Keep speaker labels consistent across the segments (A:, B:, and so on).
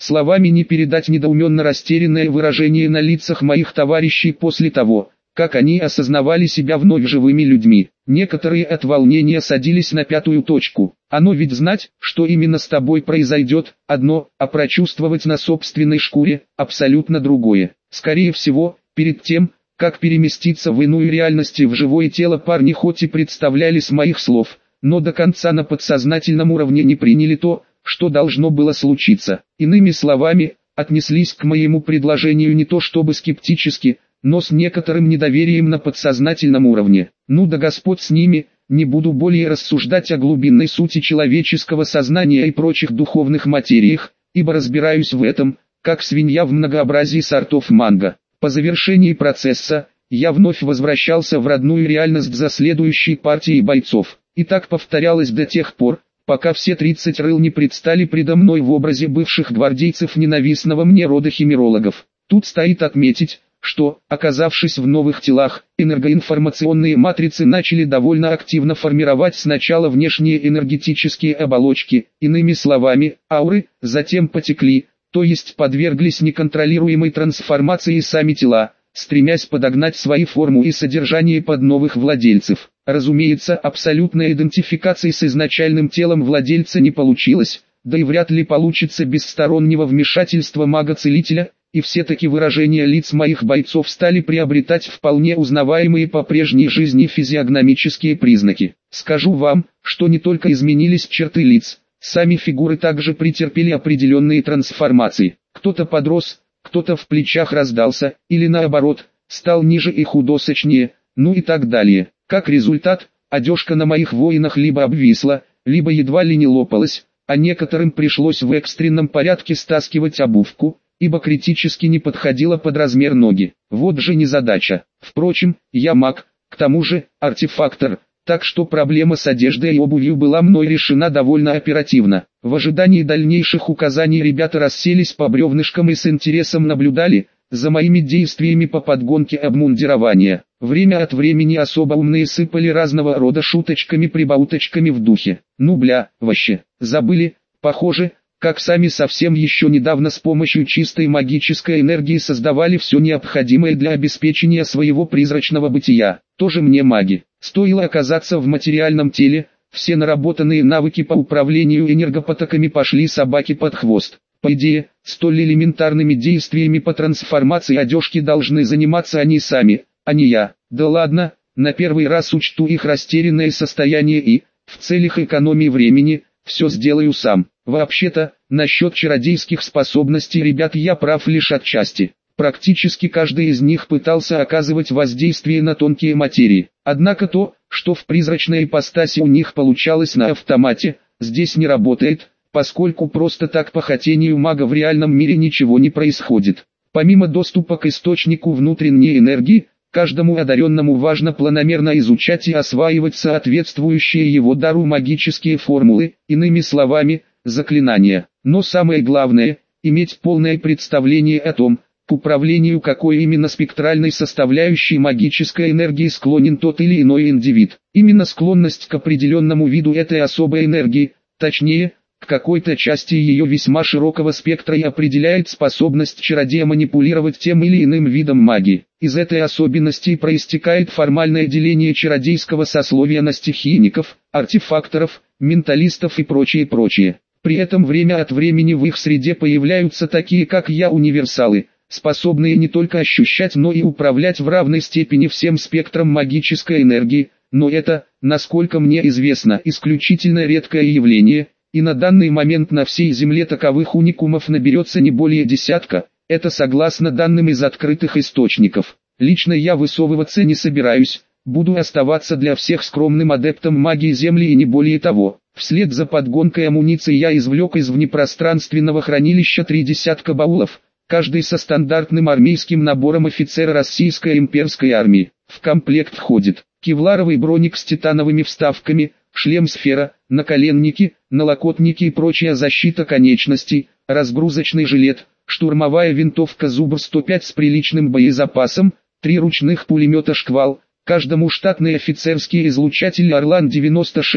A: Словами не передать недоуменно растерянное выражение на лицах моих товарищей после того, как они осознавали себя вновь живыми людьми. Некоторые от волнения садились на пятую точку. Оно ведь знать, что именно с тобой произойдет, одно, а прочувствовать на собственной шкуре, абсолютно другое. Скорее всего, перед тем, как переместиться в иную реальность и в живое тело, парни хоть и представляли с моих слов, но до конца на подсознательном уровне не приняли то, что должно было случиться. Иными словами, отнеслись к моему предложению не то чтобы скептически, но с некоторым недоверием на подсознательном уровне. Ну да Господь с ними, не буду более рассуждать о глубинной сути человеческого сознания и прочих духовных материях, ибо разбираюсь в этом, как свинья в многообразии сортов манго. По завершении процесса, я вновь возвращался в родную реальность за следующей партией бойцов. И так повторялось до тех пор, пока все 30 рыл не предстали предо мной в образе бывших гвардейцев ненавистного мне рода химерологов. Тут стоит отметить, что, оказавшись в новых телах, энергоинформационные матрицы начали довольно активно формировать сначала внешние энергетические оболочки, иными словами, ауры, затем потекли, то есть подверглись неконтролируемой трансформации сами тела, стремясь подогнать свои форму и содержание под новых владельцев. Разумеется, абсолютной идентификации с изначальным телом владельца не получилось, да и вряд ли получится без стороннего вмешательства мага-целителя, и все-таки выражения лиц моих бойцов стали приобретать вполне узнаваемые по прежней жизни физиогномические признаки. Скажу вам, что не только изменились черты лиц, сами фигуры также претерпели определенные трансформации. Кто-то подрос, кто-то в плечах раздался, или наоборот, стал ниже и худосочнее, ну и так далее. Как результат, одежка на моих воинах либо обвисла, либо едва ли не лопалась, а некоторым пришлось в экстренном порядке стаскивать обувку, ибо критически не подходила под размер ноги. Вот же незадача. Впрочем, я маг, к тому же, артефактор, так что проблема с одеждой и обувью была мной решена довольно оперативно. В ожидании дальнейших указаний ребята расселись по бревнышкам и с интересом наблюдали за моими действиями по подгонке обмундирования. Время от времени особо умные сыпали разного рода шуточками-прибауточками в духе. Ну бля, вообще, забыли, похоже, как сами совсем еще недавно с помощью чистой магической энергии создавали все необходимое для обеспечения своего призрачного бытия. Тоже мне маги. Стоило оказаться в материальном теле, все наработанные навыки по управлению энергопотоками пошли собаке под хвост. По идее, столь элементарными действиями по трансформации одежки должны заниматься они сами, а не я. Да ладно, на первый раз учту их растерянное состояние и, в целях экономии времени, все сделаю сам. Вообще-то, насчет чародейских способностей ребят я прав лишь отчасти. Практически каждый из них пытался оказывать воздействие на тонкие материи. Однако то, что в призрачной ипостаси у них получалось на автомате, здесь не работает, поскольку просто так по хотению мага в реальном мире ничего не происходит. Помимо доступа к источнику внутренней энергии, каждому одаренному важно планомерно изучать и осваивать соответствующие его дару магические формулы, иными словами, заклинания. Но самое главное, иметь полное представление о том, к управлению какой именно спектральной составляющей магической энергии склонен тот или иной индивид. Именно склонность к определенному виду этой особой энергии, точнее, к какой-то части ее весьма широкого спектра и определяет способность чародея манипулировать тем или иным видом магии. Из этой особенности проистекает формальное деление чародейского сословия на стихийников, артефакторов, менталистов и прочее. При этом время от времени в их среде появляются такие как я универсалы, способные не только ощущать, но и управлять в равной степени всем спектром магической энергии, но это, насколько мне известно, исключительно редкое явление, и на данный момент на всей Земле таковых уникумов наберется не более десятка, это согласно данным из открытых источников. Лично я высовываться не собираюсь, буду оставаться для всех скромным адептом магии Земли и не более того. Вслед за подгонкой амуниции я извлек из внепространственного хранилища 3 десятка баулов, каждый со стандартным армейским набором офицера Российской имперской армии. В комплект входит кевларовый броник с титановыми вставками, шлем-сфера, наколенники, налокотники и прочая защита конечностей, разгрузочный жилет, штурмовая винтовка Зубр-105 с приличным боезапасом, 3 ручных пулемета «Шквал», каждому штатный офицерский излучатель «Орлан-96»,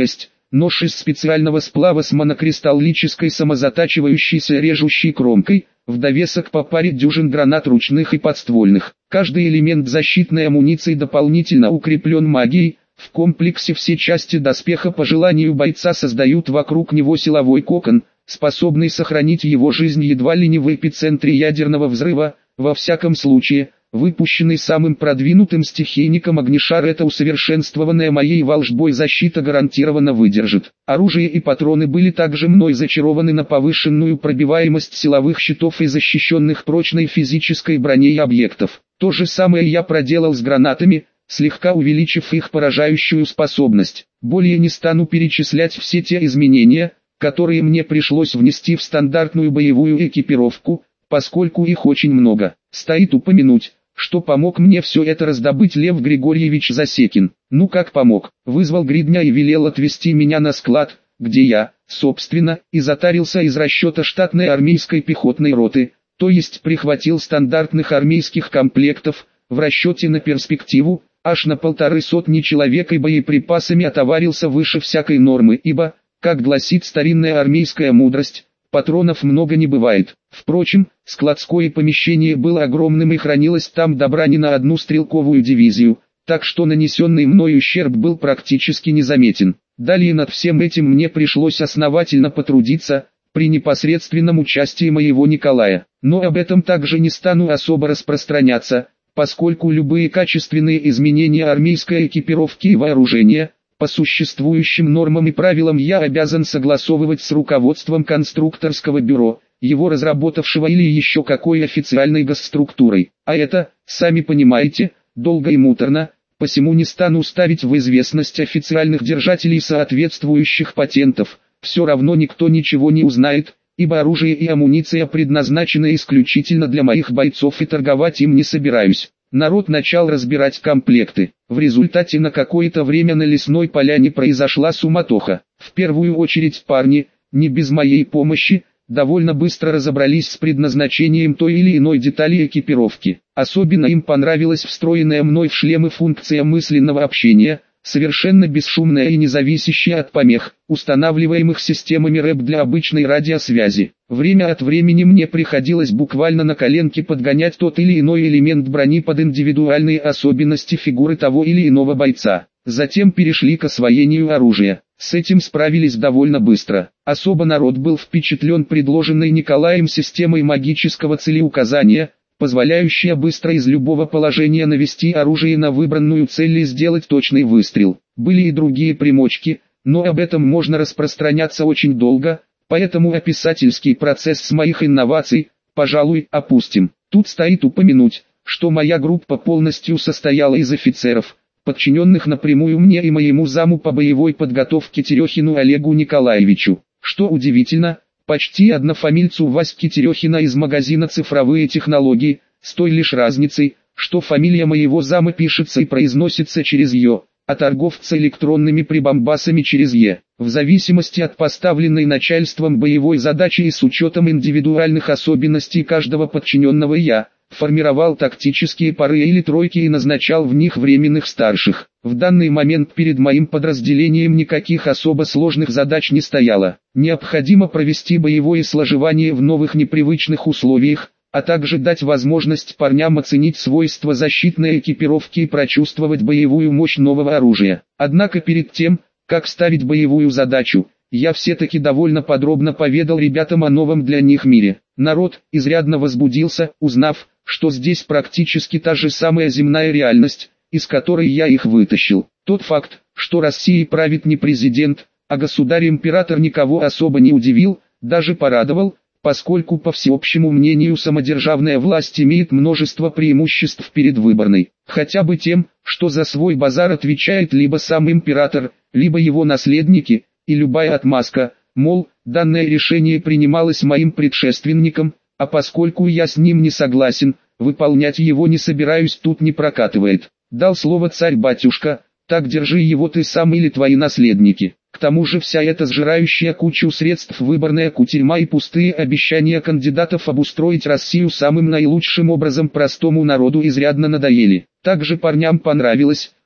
A: нож из специального сплава с монокристаллической самозатачивающейся режущей кромкой, в довесок по паре дюжин гранат ручных и подствольных. Каждый элемент защитной амуниции дополнительно укреплен магией. В комплексе все части доспеха по желанию бойца создают вокруг него силовой кокон, способный сохранить его жизнь едва ли не в эпицентре ядерного взрыва. Во всяком случае, выпущенный самым продвинутым стихийником огнешар эта усовершенствованная моей волшбой защита гарантированно выдержит. Оружие и патроны были также мной зачарованы на повышенную пробиваемость силовых щитов и защищенных прочной физической броней объектов. То же самое я проделал с гранатами, слегка увеличив их поражающую способность. Более не стану перечислять все те изменения, которые мне пришлось внести в стандартную боевую экипировку, поскольку их очень много. Стоит упомянуть, что помог мне все это раздобыть Лев Григорьевич Засекин. Ну как помог? Вызвал Гридня и велел отвезти меня на склад, где я, собственно, и затарился из расчета штатной армейской пехотной роты, то есть прихватил стандартных армейских комплектов, в расчете на перспективу, аж на 150 человек и боеприпасами отоварился выше всякой нормы, ибо, как гласит старинная армейская мудрость, патронов много не бывает. Впрочем, складское помещение было огромным и хранилось там добра не на одну стрелковую дивизию, так что нанесенный мной ущерб был практически незаметен. Далее над всем этим мне пришлось основательно потрудиться, при непосредственном участии моего Николая. Но об этом также не стану особо распространяться, поскольку любые качественные изменения армейской экипировки и вооружения, по существующим нормам и правилам я обязан согласовывать с руководством конструкторского бюро, его разработавшего или еще какой официальной госструктурой. А это, сами понимаете, долго и муторно, посему не стану ставить в известность официальных держателей соответствующих патентов, все равно никто ничего не узнает, ибо оружие и амуниция предназначены исключительно для моих бойцов и торговать им не собираюсь. Народ начал разбирать комплекты. В результате на какое-то время на лесной поляне произошла суматоха. В первую очередь парни, не без моей помощи, довольно быстро разобрались с предназначением той или иной детали экипировки. Особенно им понравилась встроенная мной в шлемы функция мысленного общения, совершенно бесшумная и независящая от помех, устанавливаемых системами РЭП для обычной радиосвязи. Время от времени мне приходилось буквально на коленке подгонять тот или иной элемент брони под индивидуальные особенности фигуры того или иного бойца. Затем перешли к освоению оружия. С этим справились довольно быстро. Особо народ был впечатлен предложенной Николаем системой магического целеуказания, позволяющая быстро из любого положения навести оружие на выбранную цель и сделать точный выстрел. Были и другие примочки, но об этом можно распространяться очень долго, поэтому описательский процесс с моих инноваций, пожалуй, опустим. Тут стоит упомянуть, что моя группа полностью состояла из офицеров, подчиненных напрямую мне и моему заму по боевой подготовке Терехину Олегу Николаевичу. Что удивительно, почти однофамильцу Васьки Терехина из магазина «Цифровые технологии», с той лишь разницей, что фамилия моего зама пишется и произносится через «ё», а торговца электронными прибамбасами через «е». В зависимости от поставленной начальством боевой задачи и с учетом индивидуальных особенностей каждого подчиненного я формировал тактические пары или тройки и назначал в них временных старших. В данный момент перед моим подразделением никаких особо сложных задач не стояло. Необходимо провести боевое сложевание в новых непривычных условиях, а также дать возможность парням оценить свойства защитной экипировки и прочувствовать боевую мощь нового оружия. Однако перед тем, как ставить боевую задачу, я все-таки довольно подробно поведал ребятам о новом для них мире. Народ изрядно возбудился, узнав, что здесь практически та же самая земная реальность, из которой я их вытащил. Тот факт, что Россией правит не президент, а государь-император, никого особо не удивил, даже порадовал, поскольку по всеобщему мнению самодержавная власть имеет множество преимуществ перед выборной. Хотя бы тем, что за свой базар отвечает либо сам император, либо его наследники, и любая отмазка, мол, данное решение принималось моим предшественником, а поскольку я с ним не согласен, выполнять его не собираюсь, тут не прокатывает. Дал слово царь-батюшка, так держи его ты сам или твои наследники. К тому же вся эта сжирающая кучу средств выборная кутерьма и пустые обещания кандидатов обустроить Россию самым наилучшим образом простому народу изрядно надоели. Также парням понравилось,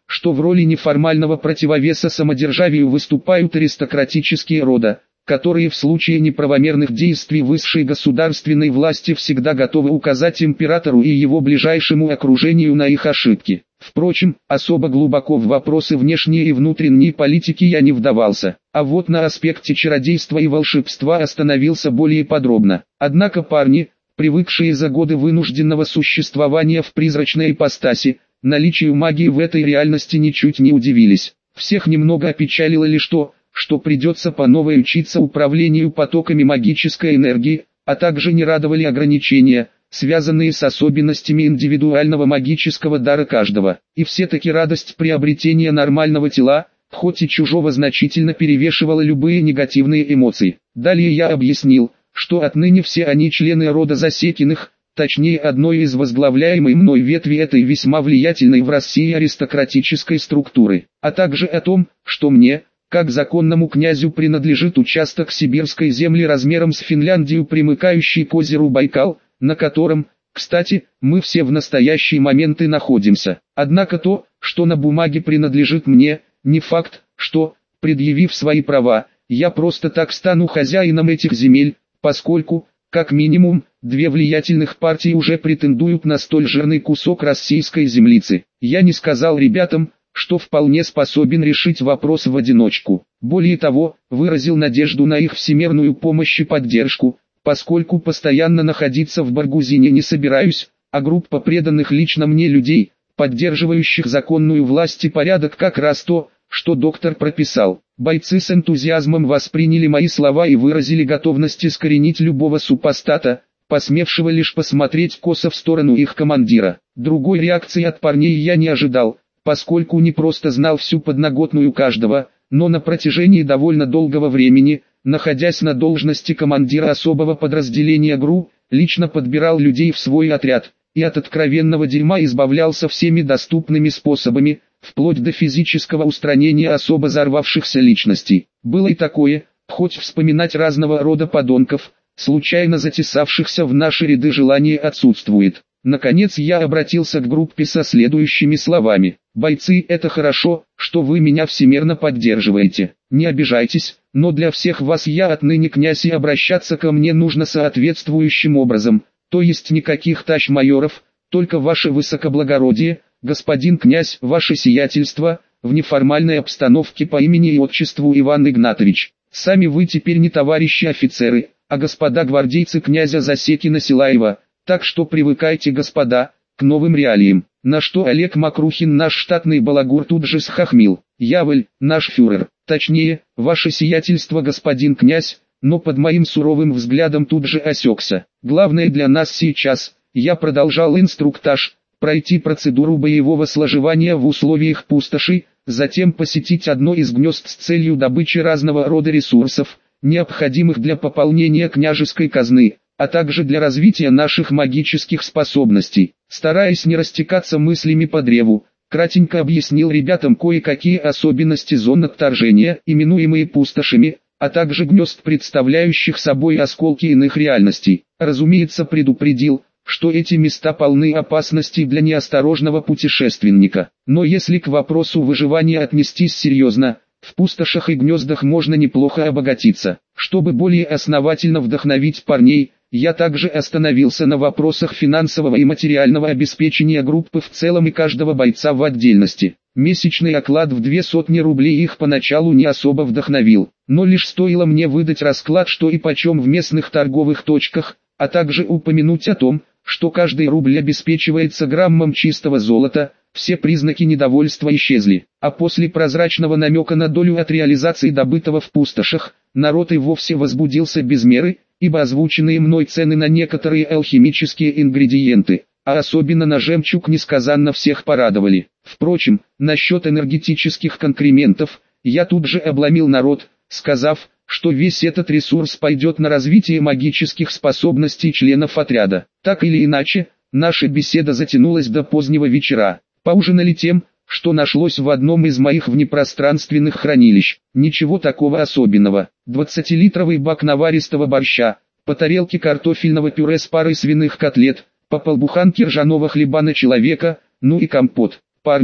A: что в роли неформального противовеса самодержавию выступают аристократические рода, которые в случае неправомерных действий высшей государственной власти всегда готовы указать императору и его ближайшему окружению на их ошибки. Впрочем, особо глубоко в вопросы внешней и внутренней политики я не вдавался, а вот на аспекте чародейства и волшебства остановился более подробно. Однако парни, привыкшие за годы вынужденного существования в призрачной ипостаси, наличию магии в этой реальности ничуть не удивились. Всех немного опечалило лишь то, что придется по новой учиться управлению потоками магической энергии, а также не радовали ограничения, связанные с особенностями индивидуального магического дара каждого. И все-таки радость приобретения нормального тела, хоть и чужого, значительно перевешивала любые негативные эмоции. Далее я объяснил, что отныне все они члены рода Засекиных, точнее одной из возглавляемой мной ветви этой весьма влиятельной в России аристократической структуры, а также о том, что мне, как законному князю, принадлежит участок сибирской земли размером с Финляндию, примыкающий к озеру Байкал, на котором, кстати, мы все в настоящий момент и находимся. Однако то, что на бумаге принадлежит мне, не факт, что, предъявив свои права, я просто так стану хозяином этих земель, поскольку, как минимум, две влиятельных партии уже претендуют на столь жирный кусок российской землицы. Я не сказал ребятам, что вполне способен решить вопрос в одиночку. Более того, выразил надежду на их всемирную помощь и поддержку, поскольку постоянно находиться в Баргузине не собираюсь, а группа преданных лично мне людей, поддерживающих законную власть и порядок, как раз то, что доктор прописал. Бойцы с энтузиазмом восприняли мои слова и выразили готовность искоренить любого супостата, посмевшего лишь посмотреть косо в сторону их командира. Другой реакции от парней я не ожидал, поскольку не просто знал всю подноготную каждого, но на протяжении довольно долгого времени, находясь на должности командира особого подразделения ГРУ, лично подбирал людей в свой отряд, и от откровенного дерьма избавлялся всеми доступными способами, вплоть до физического устранения особо взорвавшихся личностей. Было и такое, хоть вспоминать разного рода подонков, случайно затесавшихся в наши ряды, желание отсутствует. Наконец я обратился к группе со следующими словами. «Бойцы, это хорошо, что вы меня всемерно поддерживаете. Не обижайтесь, но для всех вас я отныне князь, и обращаться ко мне нужно соответствующим образом, то есть никаких тащ-майоров, только ваше высокоблагородие, господин князь, ваше сиятельство, в неформальной обстановке по имени и отчеству Иван Игнатович. Сами вы теперь не товарищи офицеры, а господа гвардейцы князя Засекина-Силаева, так что привыкайте, господа, к новым реалиям». На что Олег Макрухин, наш штатный балагур, тут же схохмил. «Яволь, наш фюрер, точнее, ваше сиятельство, господин князь», но под моим суровым взглядом тут же осекся. «Главное для нас сейчас», я продолжал инструктаж, пройти процедуру боевого сложевания в условиях пустоши, затем посетить одно из гнезд с целью добычи разного рода ресурсов, необходимых для пополнения княжеской казны, а также для развития наших магических способностей. Стараясь не растекаться мыслями по древу, кратенько объяснил ребятам кое-какие особенности зон отторжения, именуемые пустошами, а также гнезд, представляющих собой осколки иных реальностей. Разумеется, предупредил, что эти места полны опасностей для неосторожного путешественника. Но если к вопросу выживания отнестись серьезно, в пустошах и гнездах можно неплохо обогатиться. Чтобы более основательно вдохновить парней, я также остановился на вопросах финансового и материального обеспечения группы в целом и каждого бойца в отдельности. Месячный оклад в 200 рублей их поначалу не особо вдохновил, но лишь стоило мне выдать расклад, что и почем в местных торговых точках, а также упомянуть о том, что каждый рубль обеспечивается граммом чистого золота, все признаки недовольства исчезли. А после прозрачного намека на долю от реализации добытого в пустошах, народ и вовсе возбудился без меры, ибо озвученные мной цены на некоторые алхимические ингредиенты, а особенно на жемчуг, несказанно всех порадовали. Впрочем, насчет энергетических конкрементов, я тут же обломил народ, сказав, что весь этот ресурс пойдет на развитие магических способностей членов отряда. Так или иначе, наша беседа затянулась до позднего вечера. Поужинали тем, что нашлось в одном из моих внепространственных хранилищ. Ничего такого особенного. 20-литровый бак наваристого борща, по тарелке картофельного пюре с парой свиных котлет, по полбуханке ржаного хлеба на человека, ну и компот. Парни,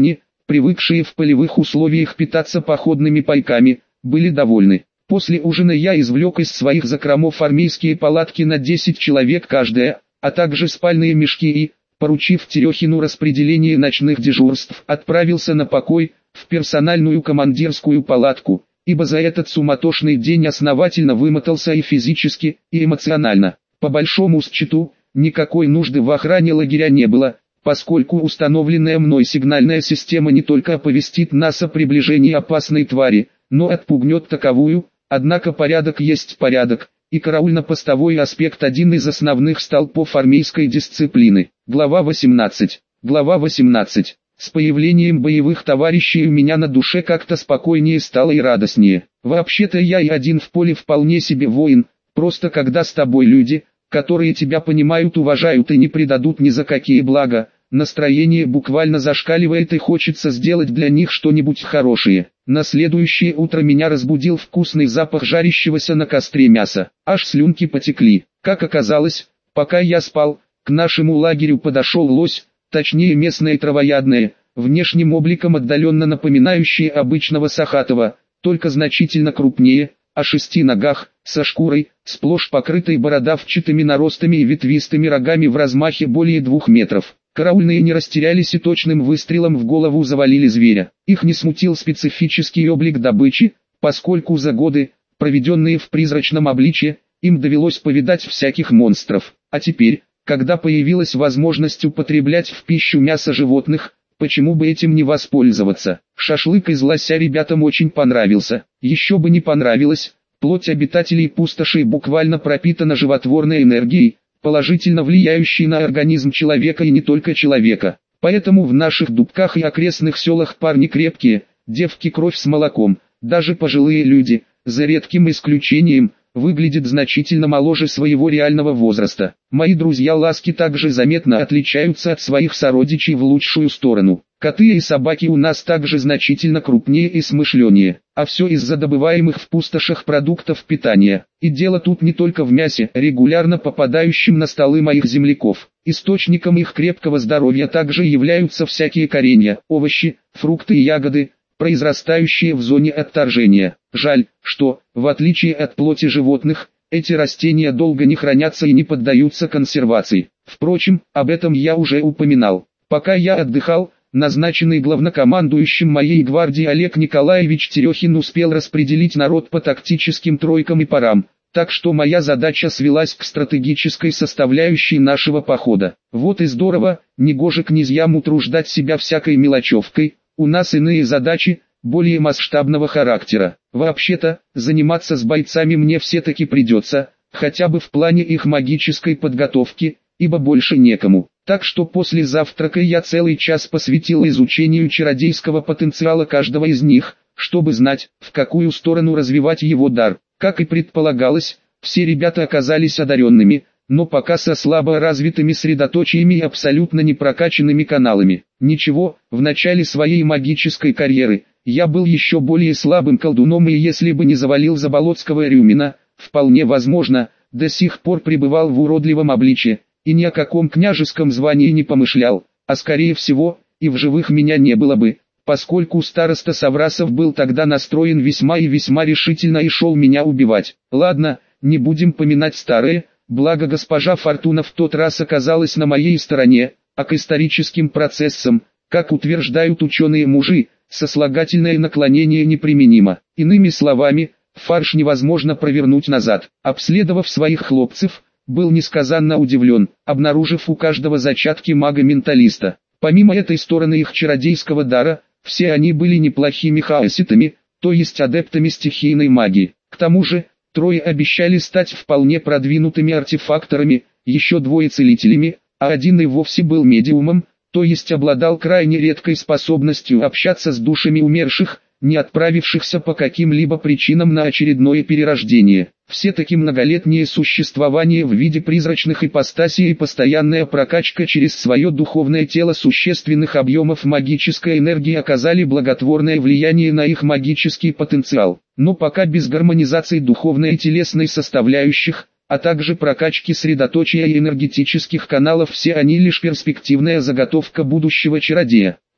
A: привыкшие в полевых условиях питаться походными пайками, были довольны. После ужина я извлек из своих закромов армейские палатки на 10 человек каждая, а также спальные мешки и, поручив Терехину распределение ночных дежурств, отправился на покой, в персональную командирскую палатку, ибо за этот суматошный день основательно вымотался и физически, и эмоционально. По большому счету, никакой нужды в охране лагеря не было, поскольку установленная мной сигнальная система не только оповестит нас о приближении опасной твари, но отпугнет таковую. Однако порядок есть порядок, и караульно-постовой аспект один из основных столпов армейской дисциплины. Глава 18. Глава 18. С появлением боевых товарищей у меня на душе как-то спокойнее стало и радостнее. Вообще-то я и один в поле вполне себе воин, просто когда с тобой люди, которые тебя понимают, уважают и не предадут ни за какие блага, настроение буквально зашкаливает и хочется сделать для них что-нибудь хорошее. На следующее утро меня разбудил вкусный запах жарящегося на костре мяса. Аж слюнки потекли. Как оказалось, пока я спал, к нашему лагерю подошел лось, точнее местное травоядное, внешним обликом отдаленно напоминающее обычного сахатого, только значительно крупнее, о 6 ногах, со шкурой, сплошь покрытой бородавчатыми наростами и ветвистыми рогами в размахе более 2 метров. Караульные не растерялись и точным выстрелом в голову завалили зверя. Их не смутил специфический облик добычи, поскольку за годы, проведенные в призрачном обличье, им довелось повидать всяких монстров. А теперь, когда появилась возможность употреблять в пищу мясо животных, почему бы этим не воспользоваться? Шашлык из лося ребятам очень понравился. Еще бы не понравилось, плоть обитателей пустошей буквально пропитана животворной энергией, положительно влияющий на организм человека и не только человека. Поэтому в наших Дубках и окрестных селах парни крепкие, девки кровь с молоком, даже пожилые люди, за редким исключением, выглядят значительно моложе своего реального возраста. Мои друзья-ласки также заметно отличаются от своих сородичей в лучшую сторону. Коты и собаки у нас также значительно крупнее и смышленнее, а все из-за добываемых в пустошах продуктов питания. И дело тут не только в мясе, регулярно попадающем на столы моих земляков. Источником их крепкого здоровья также являются всякие коренья, овощи, фрукты и ягоды, произрастающие в зоне отторжения. Жаль, что, в отличие от плоти животных, эти растения долго не хранятся и не поддаются консервации. Впрочем, об этом я уже упоминал. Пока я отдыхал, назначенный главнокомандующим моей гвардии Олег Николаевич Терехин успел распределить народ по тактическим тройкам и парам, так что моя задача свелась к стратегической составляющей нашего похода. Вот и здорово, негоже князьям утруждать себя всякой мелочевкой, у нас иные задачи, более масштабного характера. Вообще-то, заниматься с бойцами мне все-таки придется, хотя бы в плане их магической подготовки, ибо больше некому. Так что после завтрака я целый час посвятил изучению чародейского потенциала каждого из них, чтобы знать, в какую сторону развивать его дар. Как и предполагалось, все ребята оказались одаренными, но пока со слабо развитыми средоточиями и абсолютно непрокачанными каналами. Ничего, в начале своей магической карьеры, я был еще более слабым колдуном и если бы не завалил Заболотского Рюмина, вполне возможно, до сих пор пребывал в уродливом обличье, и ни о каком княжеском звании не помышлял, а скорее всего, и в живых меня не было бы, поскольку староста Саврасов был тогда настроен весьма и весьма решительно и шел меня убивать. Ладно, не будем поминать старое, благо госпожа Фортуна в тот раз оказалась на моей стороне, а к историческим процессам, как утверждают ученые-мужи, сослагательное наклонение неприменимо. Иными словами, фарш невозможно провернуть назад. Обследовав своих хлопцев, был несказанно удивлен, обнаружив у каждого зачатки мага-менталиста. Помимо этой стороны их чародейского дара, все они были неплохими хаоситами, то есть адептами стихийной магии. К тому же, трое обещали стать вполне продвинутыми артефакторами, еще двое целителями, а один и вовсе был медиумом, то есть обладал крайне редкой способностью общаться с душами умерших, не отправившихся по каким-либо причинам на очередное перерождение. Все-таки многолетнее существование в виде призрачных ипостасей и постоянная прокачка через свое духовное тело существенных объемов магической энергии оказали благотворное влияние на их магический потенциал. Но пока без гармонизации духовной и телесной составляющих, а также прокачки средоточия и энергетических каналов все они лишь перспективная заготовка будущего чародея.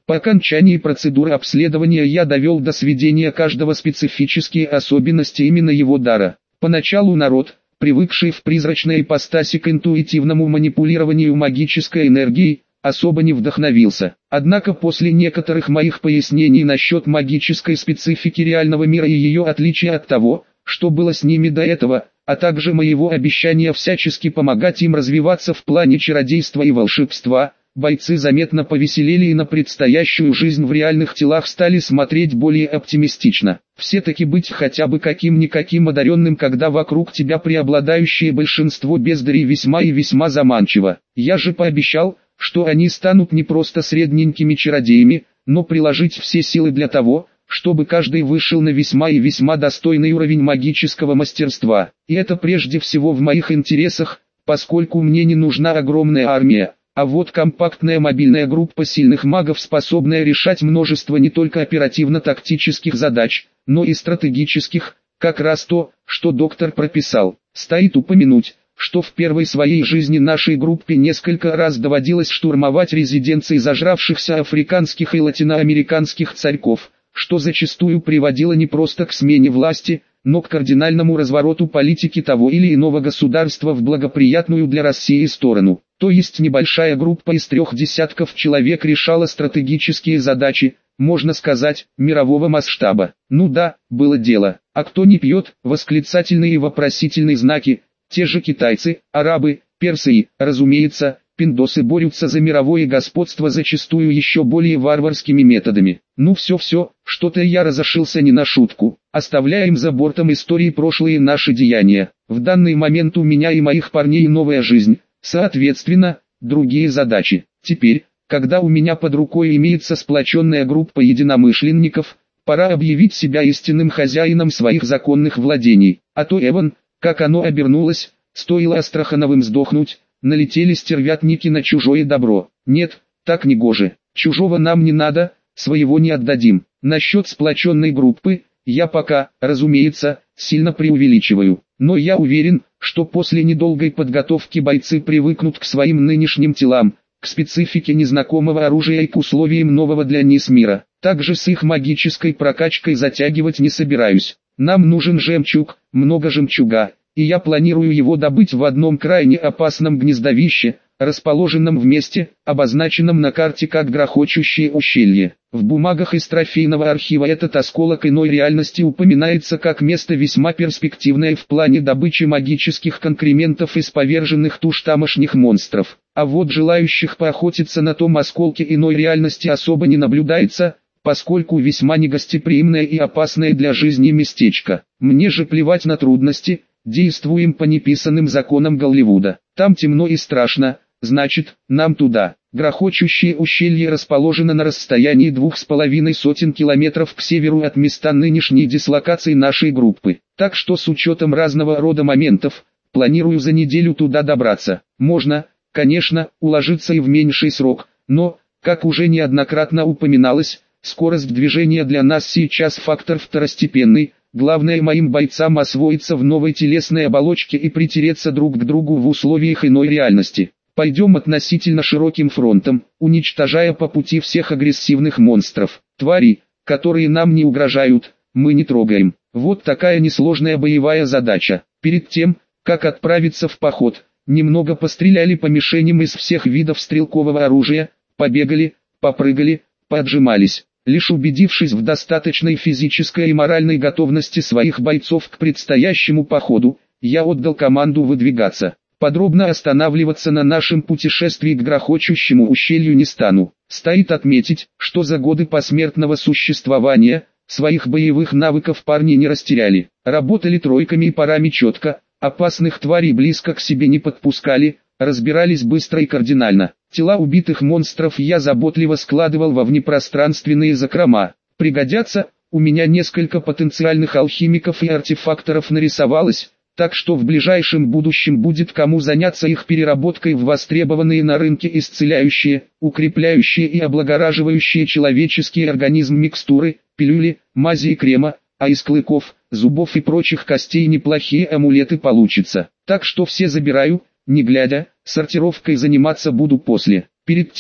A: По окончании процедуры обследования я довел до сведения каждого специфические особенности именно его дара. Поначалу народ, привыкший в призрачной ипостаси к интуитивному манипулированию магической энергией, особо не вдохновился. Однако после некоторых моих пояснений насчет магической специфики реального мира и ее отличия от того, что было с ними до этого, а также моего обещания всячески помогать им развиваться в плане чародейства и волшебства, бойцы заметно повеселели и на предстоящую жизнь в реальных телах стали смотреть более оптимистично. Все-таки быть хотя бы каким-никаким одаренным, когда вокруг тебя преобладающее большинство бездарей, весьма и весьма заманчиво. Я же пообещал, что они станут не просто средненькими чародеями, но приложить все силы для того, чтобы каждый вышел на весьма и весьма достойный уровень магического мастерства. И это прежде всего в моих интересах, поскольку мне не нужна огромная армия, а вот компактная мобильная группа сильных магов, способная решать множество не только оперативно-тактических задач, но и стратегических, как раз то, что доктор прописал. Стоит упомянуть, что в первой своей жизни нашей группе несколько раз доводилось штурмовать резиденции зажравшихся африканских и латиноамериканских царьков, что зачастую приводило не просто к смене власти, но к кардинальному развороту политики того или иного государства в благоприятную для России сторону. То есть небольшая группа из 3 десятков человек решала стратегические задачи, можно сказать, мирового масштаба. Ну да, было дело. А кто не пьет, восклицательные и вопросительные знаки, те же китайцы, арабы, персы и, разумеется, пиндосы борются за мировое господство зачастую еще более варварскими методами. Ну все, что-то я разошелся не на шутку. Оставляем за бортом истории прошлые наши деяния. В данный момент у меня и моих парней новая жизнь, соответственно, другие задачи. Теперь, когда у меня под рукой имеется сплоченная группа единомышленников, пора объявить себя истинным хозяином своих законных владений. А то Эван, как оно обернулось, стоило Астрахановым сдохнуть, налетели стервятники на чужое добро. Нет, так не гоже. Чужого нам не надо, своего не отдадим. Насчет сплоченной группы, я пока, разумеется, сильно преувеличиваю. Но я уверен, что после недолгой подготовки бойцы привыкнут к своим нынешним телам, к специфике незнакомого оружия и к условиям нового для НИС мира. Также с их магической прокачкой затягивать не собираюсь. Нам нужен жемчуг, много жемчуга, и я планирую его добыть в одном крайне опасном гнездовище, расположенном в месте, обозначенном на карте как Грохочущее ущелье. В бумагах из трофейного архива этот осколок иной реальности упоминается как место весьма перспективное в плане добычи магических конкрементов из поверженных туш тамошних монстров. А вот желающих поохотиться на том осколке иной реальности особо не наблюдается, поскольку весьма негостеприимное и опасное для жизни местечко. Мне же плевать на трудности, действуем по неписанным законам Голливуда. Там темно и страшно, значит, нам туда. Грохочущее ущелье расположено на расстоянии 2,5 километров к северу от места нынешней дислокации нашей группы. Так что с учетом разного рода моментов, планирую за неделю туда добраться. Можно, конечно, уложиться и в меньший срок, но, как уже неоднократно упоминалось, скорость движения для нас сейчас фактор второстепенный. Главное моим бойцам освоиться в новой телесной оболочке и притереться друг к другу в условиях иной реальности. Пойдем относительно широким фронтом, уничтожая по пути всех агрессивных монстров. Твари, которые нам не угрожают, мы не трогаем. Вот такая несложная боевая задача. Перед тем, как отправиться в поход, немного постреляли по мишеням из всех видов стрелкового оружия, побегали, попрыгали, поотжимались. Лишь убедившись в достаточной физической и моральной готовности своих бойцов к предстоящему походу, я отдал команду выдвигаться. Подробно останавливаться на нашем путешествии к грохочущему ущелью не стану. Стоит отметить, что за годы посмертного существования, своих боевых навыков парни не растеряли. Работали тройками и парами четко, опасных тварей близко к себе не подпускали, разбирались быстро и кардинально. Тела убитых монстров я заботливо складывал во внепространственные закрома. Пригодятся, у меня несколько потенциальных алхимиков и артефакторов нарисовалось, так что в ближайшем будущем будет кому заняться их переработкой в востребованные на рынке исцеляющие, укрепляющие и облагораживающие человеческий организм микстуры, пилюли, мази и крема, а из клыков, зубов и прочих костей неплохие амулеты получится. Так что все забираю, не глядя, сортировкой заниматься буду после. Перед тем,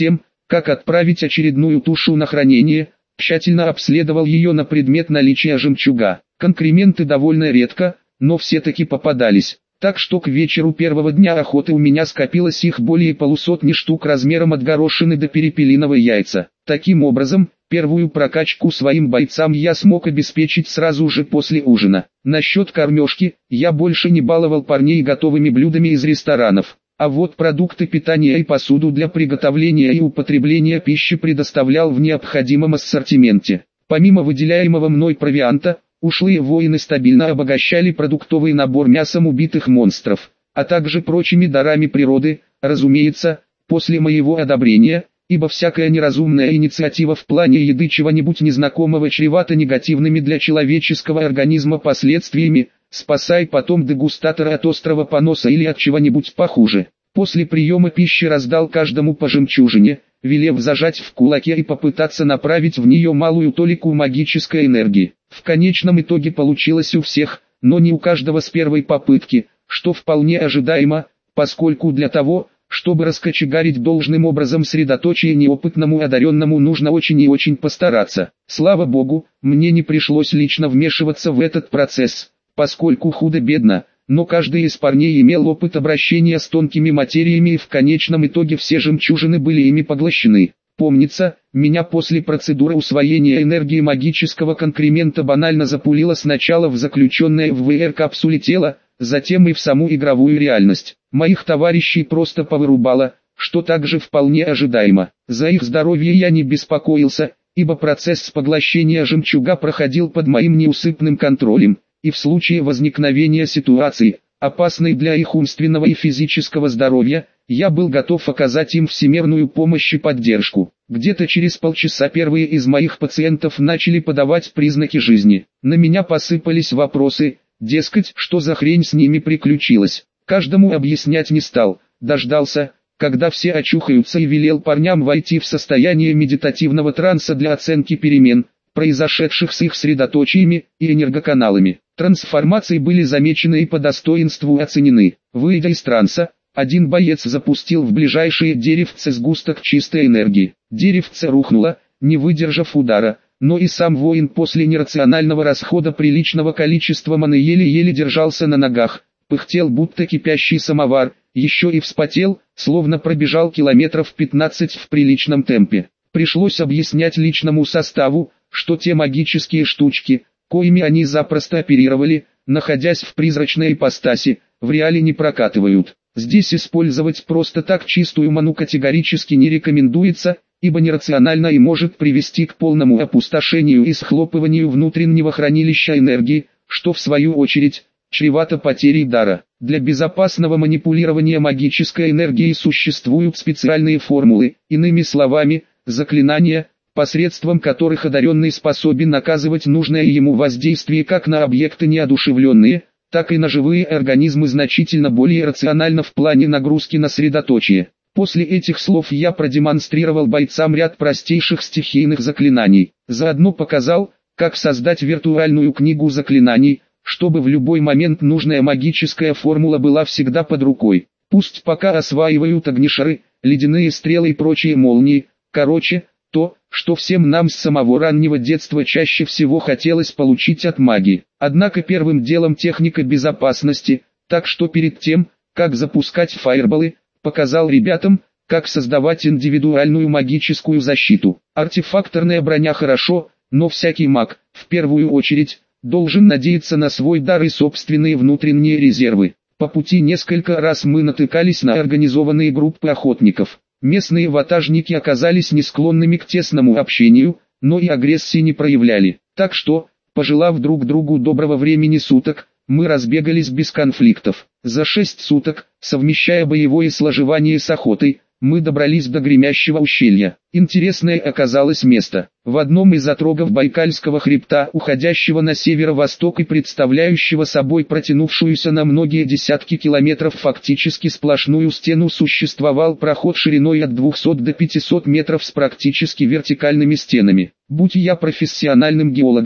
A: как отправить очередную тушу на хранение, тщательно обследовал ее на предмет наличия жемчуга. Конкременты довольно редко, но все-таки попадались. Так что к вечеру первого дня охоты у меня скопилось их более полусотни штук размером от горошины до перепелиного яйца. Таким образом, первую прокачку своим бойцам я смог обеспечить сразу же после ужина. Насчет кормежки, я больше не баловал парней готовыми блюдами из ресторанов. А вот продукты питания и посуду для приготовления и употребления пищи предоставлял в необходимом ассортименте. Помимо выделяемого мной провианта, ушлые воины стабильно обогащали продуктовый набор мясом убитых монстров, а также прочими дарами природы, разумеется, после моего одобрения, ибо всякая неразумная инициатива в плане еды чего-нибудь незнакомого чревата негативными для человеческого организма последствиями. Спасай потом дегустатора от острого поноса или от чего-нибудь похуже. После приема пищи раздал каждому по жемчужине, велев зажать в кулаке и попытаться направить в нее малую толику магической энергии. В конечном итоге получилось у всех, но не у каждого с первой попытки, что вполне ожидаемо, поскольку для того, чтобы раскочегарить должным образом средоточие неопытному одаренному, нужно очень и очень постараться. Слава богу, мне не пришлось лично вмешиваться в этот процесс, поскольку худо-бедно, но каждый из парней имел опыт обращения с тонкими материями и в конечном итоге все жемчужины были ими поглощены. Помнится, меня после процедуры усвоения энергии магического конкремента банально запулило сначала в заключенное в VR-капсуле тело, затем и в саму игровую реальность. Моих товарищей просто повырубало, что также вполне ожидаемо. За их здоровье я не беспокоился, ибо процесс поглощения жемчуга проходил под моим неусыпным контролем. И в случае возникновения ситуации, опасной для их умственного и физического здоровья, я был готов оказать им всемирную помощь и поддержку. Где-то через полчаса первые из моих пациентов начали подавать признаки жизни. На меня посыпались вопросы, дескать, что за хрень с ними приключилась. Каждому объяснять не стал, дождался, когда все очухаются, и велел парням войти в состояние медитативного транса для оценки перемен, произошедших с их средоточиями и энергоканалами. Трансформации были замечены и по достоинству оценены. Выйдя из транса, один боец запустил в ближайшее деревце сгусток чистой энергии. Деревце рухнуло, не выдержав удара, но и сам воин после нерационального расхода приличного количества маны еле-еле держался на ногах, пыхтел будто кипящий самовар, еще и вспотел, словно пробежал километров 15 в приличном темпе. Пришлось объяснять личному составу, что те магические штучки, коими они запросто оперировали, находясь в призрачной ипостаси, в реале не прокатывают. Здесь использовать просто так чистую ману категорически не рекомендуется, ибо нерационально и может привести к полному опустошению и схлопыванию внутреннего хранилища энергии, что в свою очередь, чревато потерей дара. Для безопасного манипулирования магической энергией существуют специальные формулы, иными словами, заклинания, посредством которых одаренный способен оказывать нужное ему воздействие как на объекты неодушевленные, так и на живые организмы значительно более рационально в плане нагрузки на средоточие. После этих слов я продемонстрировал бойцам ряд простейших стихийных заклинаний. Заодно показал, как создать виртуальную книгу заклинаний, чтобы в любой момент нужная магическая формула была всегда под рукой. Пусть пока осваивают огнешары, ледяные стрелы и прочие молнии, короче, то, что всем нам с самого раннего детства чаще всего хотелось получить от магии. Однако первым делом техника безопасности, так что перед тем, как запускать фаерболы, показал ребятам, как создавать индивидуальную магическую защиту. Артефакторная броня хорошо, но всякий маг, в первую очередь, должен надеяться на свой дар и собственные внутренние резервы. По пути несколько раз мы натыкались на организованные группы охотников. Местные ватажники оказались не склонными к тесному общению, но и агрессии не проявляли. Так что, пожелав друг другу доброго времени суток, мы разбегались без конфликтов. За 6 суток, совмещая боевое сложевание с охотой, мы добрались до гремящего ущелья. Интересное оказалось место. В одном из отрогов Байкальского хребта, уходящего на северо-восток и представляющего собой протянувшуюся на многие десятки километров фактически сплошную стену, существовал проход шириной от 200 до 500 метров с практически вертикальными стенами. Будь я профессиональным геологом,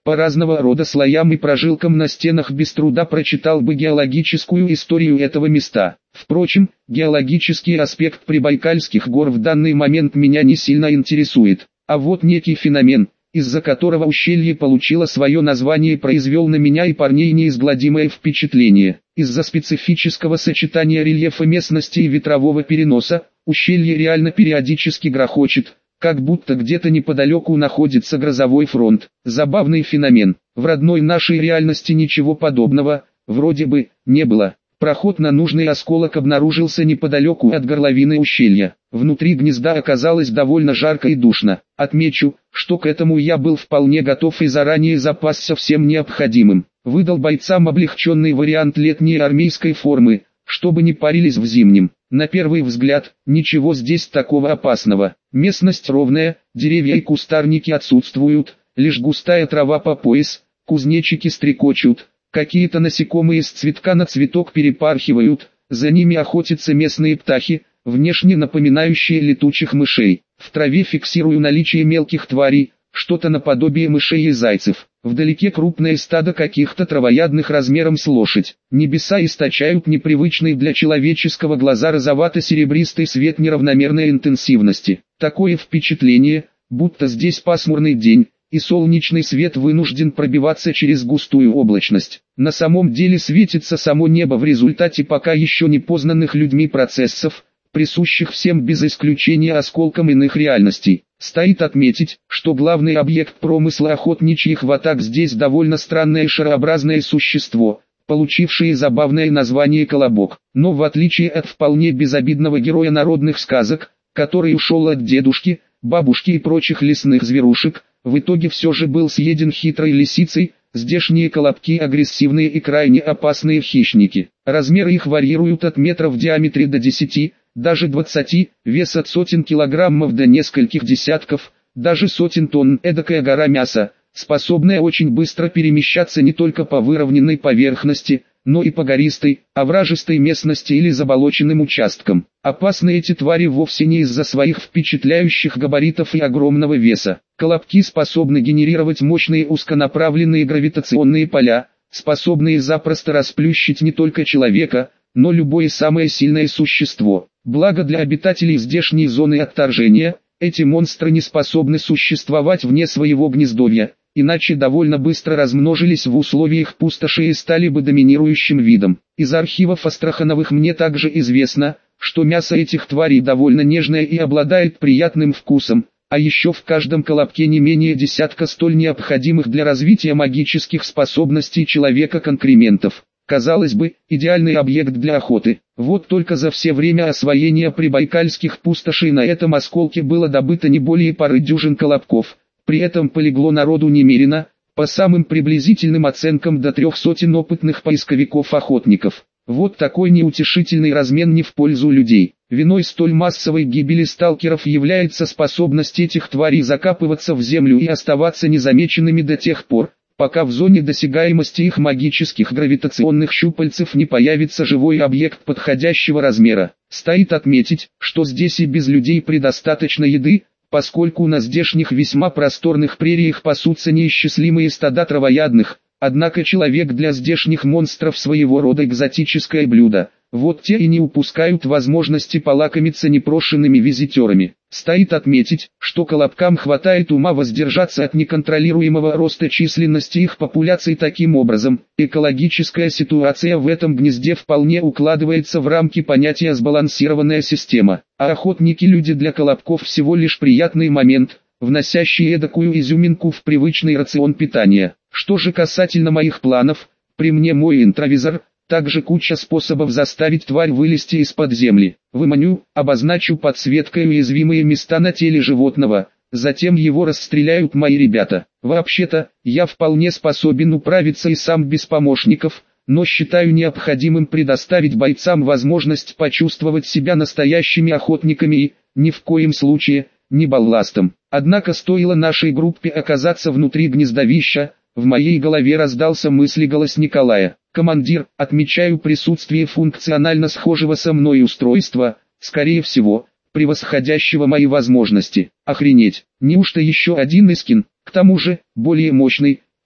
A: по разного рода слоям и прожилкам на стенах без труда прочитал бы геологическую историю этого места. Впрочем, геологический аспект Прибайкальских гор в данный момент меня не сильно интересует. А вот некий феномен, из-за которого ущелье получило свое название, произвел на меня и парней неизгладимое впечатление. Из-за специфического сочетания рельефа местности и ветрового переноса, ущелье реально периодически грохочет, как будто где-то неподалеку находится грозовой фронт. Забавный феномен. В родной нашей реальности ничего подобного, вроде бы, не было. Проход на нужный осколок обнаружился неподалеку от горловины ущелья. Внутри гнезда оказалось довольно жарко и душно. Отмечу, что к этому я был вполне готов и заранее запасся всем необходимым. Выдал бойцам облегченный вариант летней армейской формы, чтобы не парились в зимнем. На первый взгляд, ничего здесь такого опасного. Местность ровная, деревья и кустарники отсутствуют, лишь густая трава по пояс, кузнечики стрекочут. Какие-то насекомые с цветка на цветок перепархивают, за ними охотятся местные птахи, внешне напоминающие летучих мышей. В траве фиксирую наличие мелких тварей, что-то наподобие мышей и зайцев. Вдалеке крупное стадо каких-то травоядных размером с лошадь. Небеса источают непривычный для человеческого глаза розовато-серебристый свет неравномерной интенсивности. Такое впечатление, будто здесь пасмурный день, и солнечный свет вынужден пробиваться через густую облачность. На самом деле светится само небо в результате пока еще не познанных людьми процессов, присущих всем без исключения осколкам иных реальностей. Стоит отметить, что главный объект промысла охотничьих ватаг здесь довольно странное шарообразное существо, получившее забавное название колобок. Но в отличие от вполне безобидного героя народных сказок, который ушел от дедушки, бабушки и прочих лесных зверушек, в итоге все же был съеден хитрой лисицей. Здешние колобки агрессивные и крайне опасные хищники. Размеры их варьируют от метра в диаметре до 10, даже 20, вес от сотен килограммов до нескольких десятков, даже сотен тонн. Эдакая гора мяса, способная очень быстро перемещаться не только по выровненной поверхности, но и по гористой, овражистой местности или заболоченным участкам. Опасны эти твари вовсе не из-за своих впечатляющих габаритов и огромного веса. Колобки способны генерировать мощные узконаправленные гравитационные поля, способные запросто расплющить не только человека, но любое самое сильное существо. Благо для обитателей здешней зоны отторжения, эти монстры не способны существовать вне своего гнездовья, иначе довольно быстро размножились в условиях пустоши и стали бы доминирующим видом. Из архивов Астрахановых мне также известно, что мясо этих тварей довольно нежное и обладает приятным вкусом, а еще в каждом колобке не менее десятка столь необходимых для развития магических способностей человека конкрементов. Казалось бы, идеальный объект для охоты. Вот только за все время освоения прибайкальских пустошей на этом осколке было добыто не более пары дюжин колобков. При этом полегло народу немерено, по самым приблизительным оценкам до 300 опытных поисковиков-охотников. Вот такой неутешительный размен не в пользу людей. Виной столь массовой гибели сталкеров является способность этих тварей закапываться в землю и оставаться незамеченными до тех пор, пока в зоне досягаемости их магических гравитационных щупальцев не появится живой объект подходящего размера. Стоит отметить, что здесь и без людей предостаточно еды, поскольку на здешних весьма просторных прериях пасутся неисчислимые стада травоядных, однако человек для здешних монстров своего рода экзотическое блюдо. Вот те и не упускают возможности полакомиться непрошенными визитерами. Стоит отметить, что колобкам хватает ума воздержаться от неконтролируемого роста численности их популяций таким образом. Экологическая ситуация в этом гнезде вполне укладывается в рамки понятия «сбалансированная система», а охотники-люди для колобков всего лишь приятный момент, вносящий эдакую изюминку в привычный рацион питания. Что же касательно моих планов, при мне мой интровизор, также куча способов заставить тварь вылезти из-под земли. Выманю, обозначу подсветкой уязвимые места на теле животного, затем его расстреляют мои ребята. Вообще-то, я вполне способен управиться и сам без помощников, но считаю необходимым предоставить бойцам возможность почувствовать себя настоящими охотниками и, ни в коем случае, не балластом. Однако стоило нашей группе оказаться внутри гнездовища, в моей голове раздался мыслеголос Николая. «Командир, отмечаю присутствие функционально схожего со мной устройства, скорее всего, превосходящего мои возможности. Охренеть, неужто еще один Искин, к тому же, более мощный,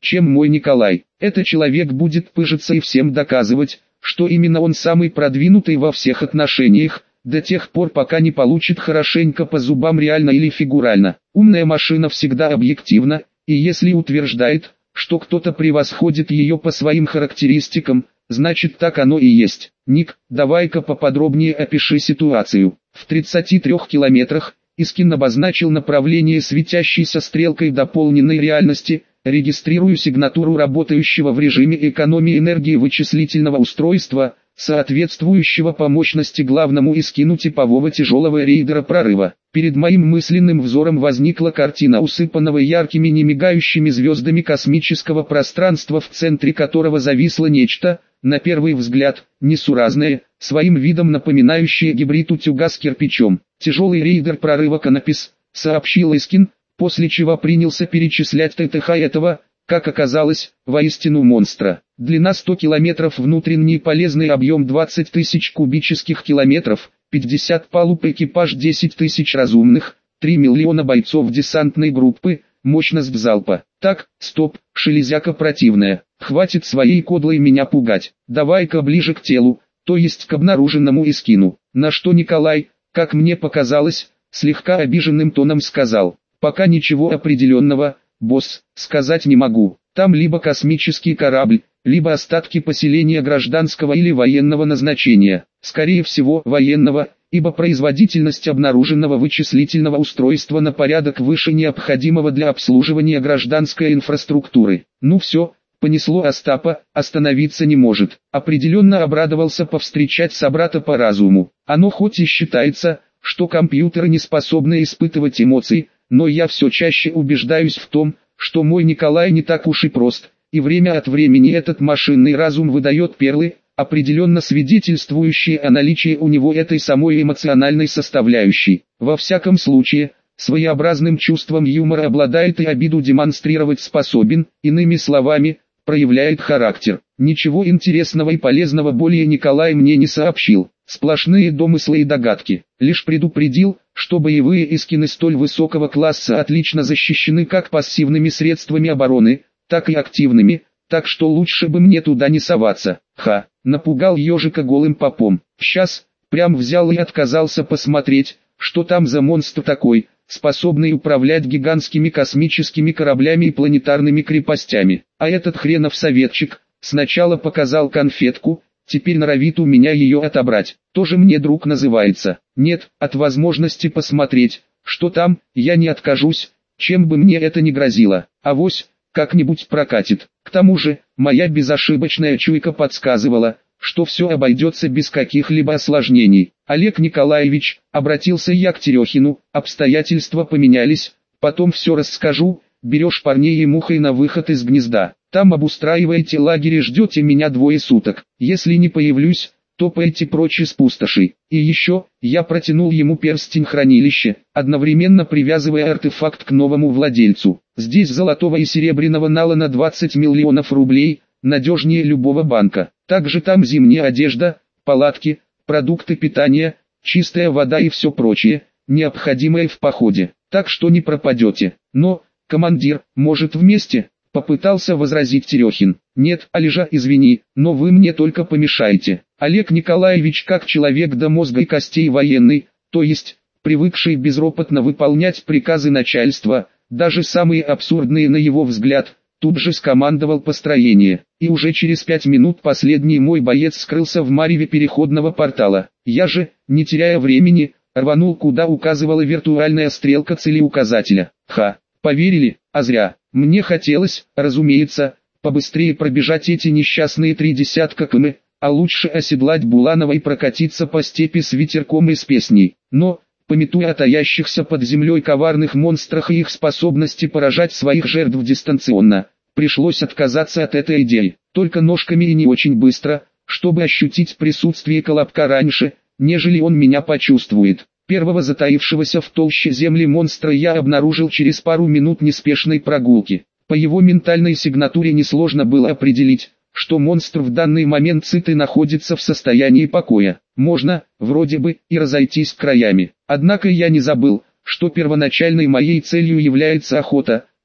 A: чем мой Николай. Этот человек будет пыжиться и всем доказывать, что именно он самый продвинутый во всех отношениях, до тех пор пока не получит хорошенько по зубам реально или фигурально. Умная машина всегда объективна, и если утверждает, что кто-то превосходит ее по своим характеристикам, значит так оно и есть. Ник, давай-ка поподробнее опиши ситуацию. В 33 километрах Искин обозначил направление светящейся стрелкой дополненной реальности. Регистрирую сигнатуру работающего в режиме экономии энергии вычислительного устройства, соответствующего по мощности главному Искину типового тяжелого рейдера прорыва. Перед моим мысленным взором возникла картина усыпанного яркими немигающими звездами космического пространства, в центре которого зависло нечто, на первый взгляд, несуразное, своим видом напоминающее гибрид утюга с кирпичом. «Тяжелый рейдер прорыва Канопис», сообщил Искин, после чего принялся перечислять ТТХ этого, как оказалось, воистину монстра. Длина 100 километров, внутренний полезный объем 20 тысяч кубических километров, 50 палуб, экипаж 10 тысяч разумных, 3 миллиона бойцов десантной группы, мощность залпа. Так, стоп, шелезяка противная, хватит своей кодлой меня пугать, давай-ка ближе к телу, то есть к обнаруженному Искину. На что Николай, как мне показалось, слегка обиженным тоном сказал: «Пока ничего определенного, босс, сказать не могу. Там либо космический корабль, либо остатки поселения гражданского или военного назначения. Скорее всего, военного, ибо производительность обнаруженного вычислительного устройства на порядок выше необходимого для обслуживания гражданской инфраструктуры». Ну все, понесло Остапа, остановиться не может. Определенно обрадовался повстречать собрата по разуму. Оно хоть и считается, что компьютеры не способны испытывать эмоций, но я все чаще убеждаюсь в том, что мой Николай не так уж и прост, и время от времени этот машинный разум выдает перлы, определенно свидетельствующие о наличии у него этой самой эмоциональной составляющей. Во всяком случае, своеобразным чувством юмора обладает и обиду демонстрировать способен, иными словами, проявляет характер. Ничего интересного и полезного более Николай мне не сообщил, сплошные домыслы и догадки. Лишь предупредил, что боевые Искины столь высокого класса отлично защищены как пассивными средствами обороны, так и активными, так что лучше бы мне туда не соваться. Напугал ежика голым попом. Сейчас, прям взял и отказался посмотреть, что там за монстр такой, способный управлять гигантскими космическими кораблями и планетарными крепостями. А этот хренов советчик, сначала показал конфетку, теперь норовит у меня ее отобрать. Тоже мне друг называется. Нет, от возможности посмотреть, что там, я не откажусь, чем бы мне это ни грозило. Авось, как-нибудь прокатит. К тому же, моя безошибочная чуйка подсказывала, что все обойдется без каких-либо осложнений. «Олег Николаевич», обратился я к Терехину, обстоятельства поменялись, потом все расскажу, берешь парней и мухой на выход из гнезда. Там обустраиваете лагерь и ждете меня 2 суток. Если не появлюсь, топайте прочь из пустоши. И еще, я протянул ему перстень хранилища, одновременно привязывая артефакт к новому владельцу. Здесь золотого и серебряного нала на 20 миллионов рублей, надежнее любого банка. Также там зимняя одежда, палатки, продукты питания, чистая вода и все прочее, необходимое в походе. Так что не пропадете. Но, командир, может вместе? Попытался возразить Терехин. «Нет, Олежа, извини, но вы мне только помешаете. Олег Николаевич как человек до мозга и костей военный, то есть, привыкший безропотно выполнять приказы начальства, даже самые абсурдные на его взгляд, тут же скомандовал построение. И уже через 5 минут последний мой боец скрылся в мареве переходного портала. Я же, не теряя времени, рванул куда указывала виртуальная стрелка целеуказателя. Поверили, а зря. Мне хотелось, разумеется, побыстрее пробежать эти несчастные 30 км, а лучше оседлать Буланова и прокатиться по степи с ветерком и с песней. Но, памятуя о таящихся под землей коварных монстрах и их способности поражать своих жертв дистанционно, пришлось отказаться от этой идеи. Только ножками и не очень быстро, чтобы ощутить присутствие Колобка раньше, нежели он меня почувствует. Первого затаившегося в толще земли монстра я обнаружил через пару минут неспешной прогулки. По его ментальной сигнатуре несложно было определить, что монстр в данный момент сыт и находится в состоянии покоя. Можно, вроде бы, и разойтись краями. Однако я не забыл, что первоначальной моей целью является охота,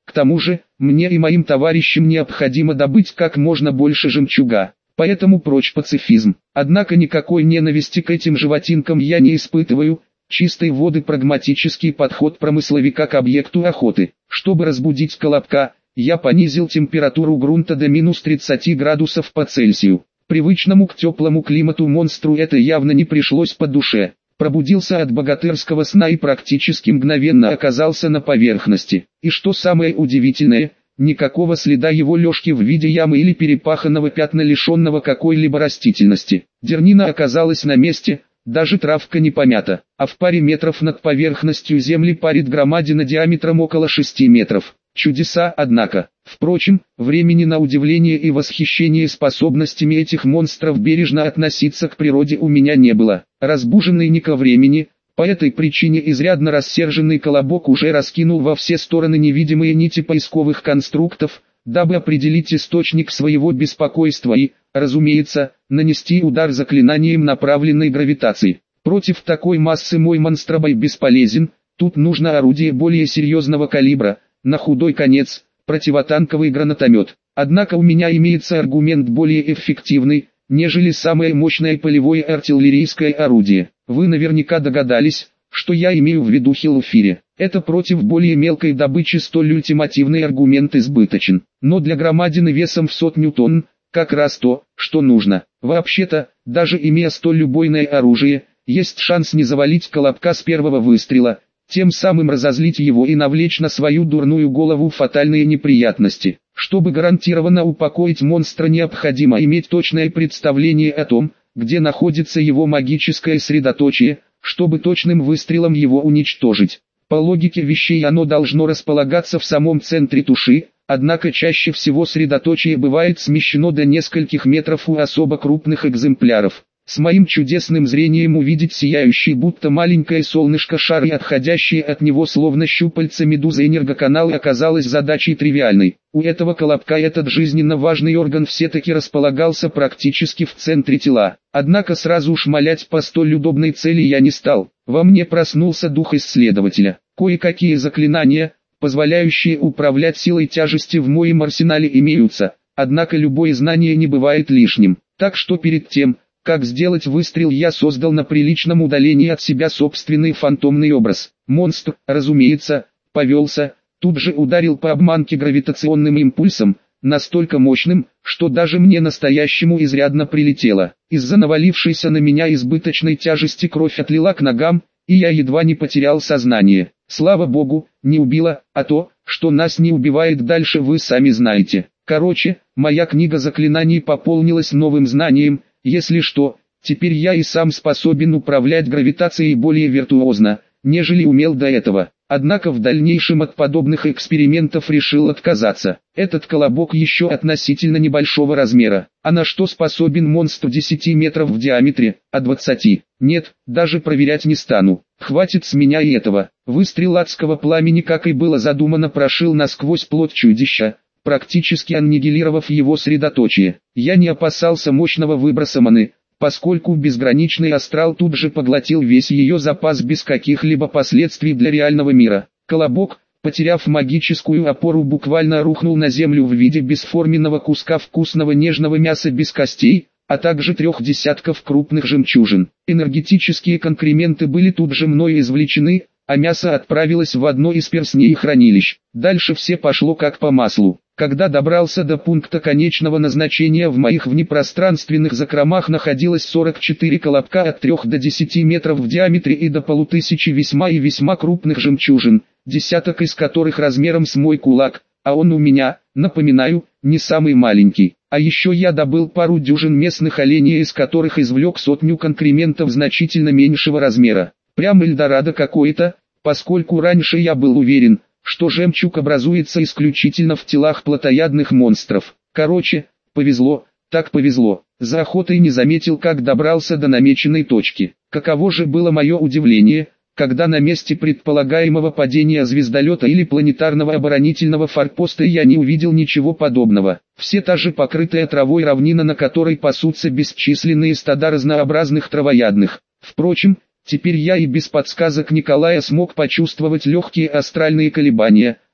A: К тому же, мне и моим товарищам необходимо добыть как можно больше жемчуга. Поэтому прочь пацифизм. Однако никакой ненависти к этим животинкам я не испытываю. Чистой воды прагматический подход промысловика к объекту охоты. Чтобы разбудить колобка, я понизил температуру грунта до минус 30 градусов по Цельсию. Привычному к теплому климату монстру это явно не пришлось по душе. Пробудился от богатырского сна и практически мгновенно оказался на поверхности. И что самое удивительное, никакого следа его лёжки в виде ямы или перепаханного пятна, лишенного какой-либо растительности. Дернина оказалась на месте, даже травка не помята, а в паре метров над поверхностью земли парит громадина диаметром около 6 метров. Чудеса, однако. Впрочем, времени на удивление и восхищение способностями этих монстров бережно относиться к природе у меня не было. Разбуженный не ко времени, по этой причине изрядно рассерженный колобок уже раскинул во все стороны невидимые нити поисковых конструктов, дабы определить источник своего беспокойства и, разумеется, нанести удар заклинанием направленной гравитации. Против такой массы мой монстробой бесполезен, тут нужно орудие более серьезного калибра, на худой конец, противотанковый гранатомет. Однако у меня имеется аргумент более эффективный, нежели самое мощное полевое артиллерийское орудие. Вы наверняка догадались, что я имею в виду Хеллфире. Это против более мелкой добычи столь ультимативный аргумент избыточен. Но для громадины весом в 100 тонн, как раз то, что нужно. Вообще-то, даже имея столь убойное оружие, есть шанс не завалить колобка с первого выстрела, тем самым разозлить его и навлечь на свою дурную голову фатальные неприятности. Чтобы гарантированно упокоить монстра, необходимо иметь точное представление о том, где находится его магическое средоточие, чтобы точным выстрелом его уничтожить. По логике вещей оно должно располагаться в самом центре туши, однако чаще всего средоточие бывает смещено до нескольких метров у особо крупных экземпляров. С моим чудесным зрением увидеть сияющий будто маленькое солнышко шар и отходящие от него словно щупальца медузы энергоканалы оказалось задачей тривиальной. У этого колобка этот жизненно важный орган все-таки располагался практически в центре тела. Однако сразу шмалять по столь удобной цели я не стал. Во мне проснулся дух исследователя. Кое-какие заклинания, позволяющие управлять силой тяжести, в моем арсенале имеются, однако любое знание не бывает лишним. Так что перед тем, как сделать выстрел, я создал на приличном удалении от себя собственный фантомный образ. Монстр, разумеется, повелся, тут же ударил по обманке гравитационным импульсом, настолько мощным, что даже мне настоящему изрядно прилетело. Из-за навалившейся на меня избыточной тяжести кровь отлила к ногам, и я едва не потерял сознание. Слава богу, не убило, а то, что нас не убивает дальше, вы сами знаете. Короче, моя книга заклинаний пополнилась новым знанием. Если что, теперь я и сам способен управлять гравитацией более виртуозно, нежели умел до этого. Однако в дальнейшем от подобных экспериментов решил отказаться. Этот колобок еще относительно небольшого размера. А на что способен монстр 10 метров в диаметре, а 20? Нет, даже проверять не стану. Хватит с меня и этого. Выстрел адского пламени, как и было задумано, прошил насквозь плоть чудища, практически аннигилировав его средоточие. Я не опасался мощного выброса маны, поскольку безграничный астрал тут же поглотил весь ее запас без каких-либо последствий для реального мира. Колобок, потеряв магическую опору, буквально рухнул на землю в виде бесформенного куска вкусного нежного мяса без костей, а также 3 десятков крупных жемчужин. Энергетические конкременты были тут же мною извлечены, а мясо отправилось в одно из перстней хранилищ. Дальше все пошло как по маслу. Когда добрался до пункта конечного назначения, в моих внепространственных закромах находилось 44 колобка от 3 до 10 метров в диаметре и до 500 весьма и весьма крупных жемчужин, десяток из которых размером с мой кулак, а он у меня, напоминаю, не самый маленький. А еще я добыл пару дюжин местных оленей, из которых извлек 100 конкрементов значительно меньшего размера. Прям Эльдорадо какое-то, поскольку раньше я был уверен, что жемчуг образуется исключительно в телах плотоядных монстров. Короче, повезло, так повезло. За охотой не заметил, как добрался до намеченной точки. Каково же было мое удивление, когда на месте предполагаемого падения звездолета или планетарного оборонительного форпоста я не увидел ничего подобного. Все та же покрытая травой равнина, на которой пасутся бесчисленные стада разнообразных травоядных. Впрочем, теперь я и без подсказок Николая смог почувствовать легкие астральные колебания,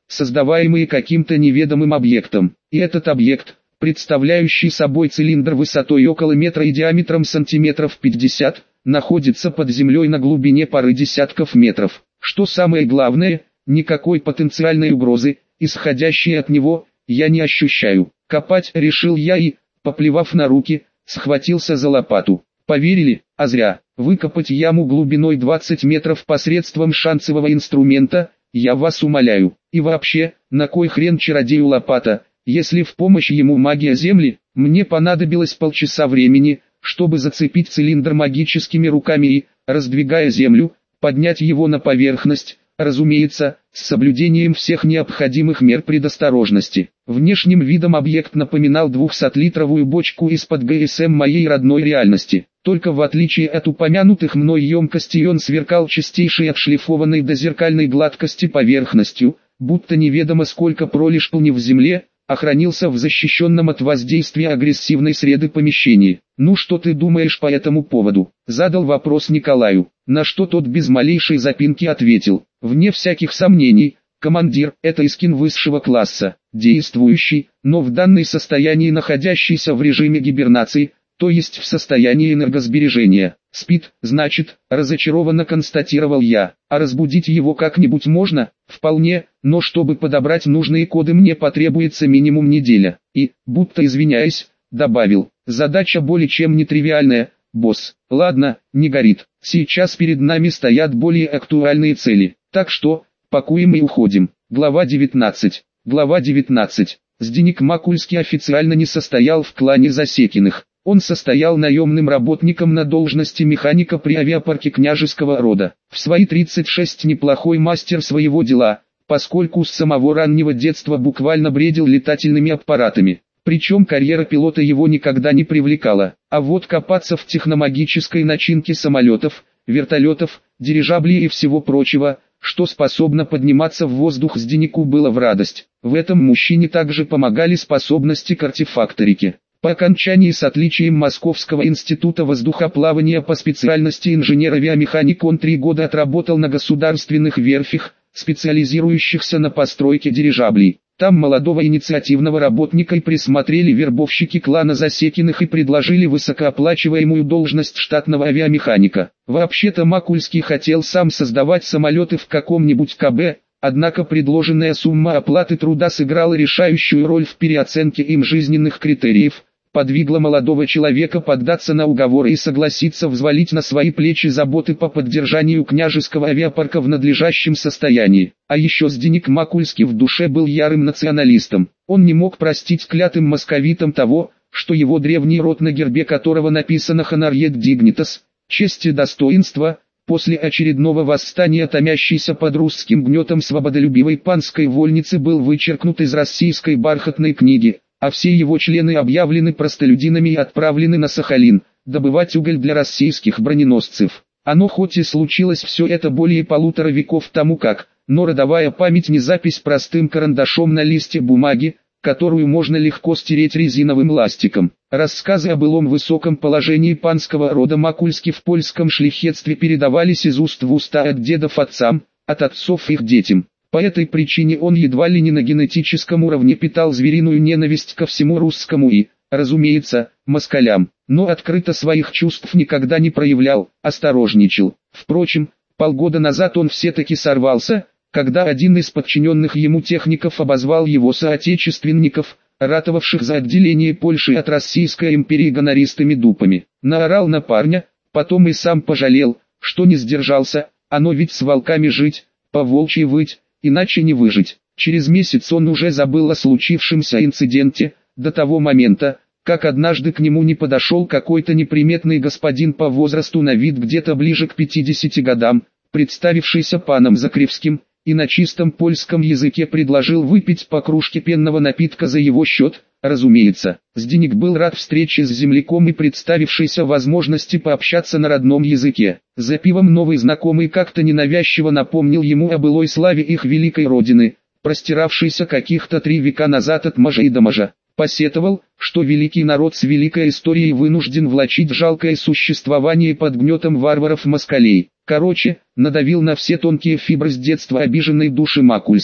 A: создаваемые каким-то неведомым объектом. И этот объект, представляющий собой цилиндр высотой около метра и диаметром сантиметров 50, находится под землей на глубине пары десятков метров. Что самое главное, никакой потенциальной угрозы, исходящей от него, я не ощущаю. Копать решил я и, поплевав на руки, схватился за лопату. Поверили, а зря. Выкопать яму глубиной 20 метров посредством шансового инструмента, я вас умоляю. И вообще, на кой хрен чародею лопата, если в помощь ему магия земли? Мне понадобилось полчаса времени, чтобы зацепить цилиндр магическими руками и, раздвигая землю, поднять его на поверхность, разумеется, с соблюдением всех необходимых мер предосторожности. Внешним видом объект напоминал 200-литровую бочку из-под ГСМ моей родной реальности. Только в отличие от упомянутых мной емкостей он сверкал чистейшей отшлифованной до зеркальной гладкости поверхностью, будто неведомо сколько пролежал не в земле, а хранился в защищенном от воздействия агрессивной среды помещении. «Ну что ты думаешь по этому поводу?» — задал вопрос Николаю, на что тот без малейшей запинки ответил: «Вне всяких сомнений, командир, это Искин высшего класса, действующий, но в данном состоянии находящийся в режиме гибернации, то есть в состоянии энергосбережения. Спит, значит», — разочарованно констатировал я. «А разбудить его как-нибудь можно?» «Вполне, но чтобы подобрать нужные коды мне потребуется минимум неделя». И, будто извиняясь, добавил: «Задача более чем нетривиальная, босс». «Ладно, не горит. Сейчас перед нами стоят более актуальные цели. Так что, пакуем и уходим». Глава 19. Глава 19. Зdeněk Макульский официально не состоял в клане Засекиных. Он состоял наемным работником на должности механика при авиапарке княжеского рода. В свои 36 неплохой мастер своего дела, поскольку с самого раннего детства буквально бредил летательными аппаратами. Причем карьера пилота его никогда не привлекала. А вот копаться в техномагической начинке самолетов, вертолетов, дирижаблей и всего прочего, что способно подниматься в воздух, Зdeněku было в радость. В этом мужчине также помогали способности к артефакторике. По окончании с отличием Московского института воздухоплавания по специальности инженер-авиамеханик он 3 года отработал на государственных верфях, специализирующихся на постройке дирижаблей. Там молодого инициативного работника и присмотрели вербовщики клана Засекиных и предложили высокооплачиваемую должность штатного авиамеханика. Вообще-то Макульский хотел сам создавать самолеты в каком-нибудь КБ, однако предложенная сумма оплаты труда сыграла решающую роль в переоценке им жизненных критериев, подвигла молодого человека поддаться на уговоры и согласиться взвалить на свои плечи заботы по поддержанию княжеского авиапарка в надлежащем состоянии. А еще Зdeněk Макульский в душе был ярым националистом. Он не мог простить клятым московитам того, что его древний род, на гербе которого написано «Honorariet Dignitas», честь и достоинство, после очередного восстания, томящийся под русским гнетом свободолюбивой панской вольницы, был вычеркнут из российской бархатной книги, а все его члены объявлены простолюдинами и отправлены на Сахалин, добывать уголь для российских броненосцев. Оно хоть и случилось все это более 1,5 века тому как, но родовая память не запись простым карандашом на листе бумаги, которую можно легко стереть резиновым ластиком. Рассказы о былом высоком положении панского рода Макульски в польском шляхетстве передавались из уст в уста от дедов отцам, от отцов их детям. По этой причине он едва ли не на генетическом уровне питал звериную ненависть ко всему русскому и, разумеется, москалям, но открыто своих чувств никогда не проявлял, осторожничал. Впрочем, полгода назад он все-таки сорвался, когда один из подчиненных ему техников обозвал его соотечественников, ратовавших за отделение Польши от Российской империи, гонористыми дупами. Наорал на парня, потом и сам пожалел, что не сдержался, оно ведь с волками жить, по-волчьи выть, иначе не выжить. Через месяц он уже забыл о случившемся инциденте, до того момента, как однажды к нему не подошел какой-то неприметный господин по возрасту, на вид где-то ближе к 50 годам, представившийся паном Закревским, и на чистом польском языке предложил выпить по кружке пенного напитка за его счет. Разумеется, Зdeněk был рад встрече с земляком и представившейся возможности пообщаться на родном языке. За пивом новый знакомый как-то ненавязчиво напомнил ему о былой славе их великой родины, простиравшейся каких-то 3 века назад от Можа и до Можа. Посетовал, что великий народ с великой историей вынужден влачить жалкое существование под гнетом варваров-москалей. Короче, надавил на все тонкие фибры с детства обиженной души Макульски.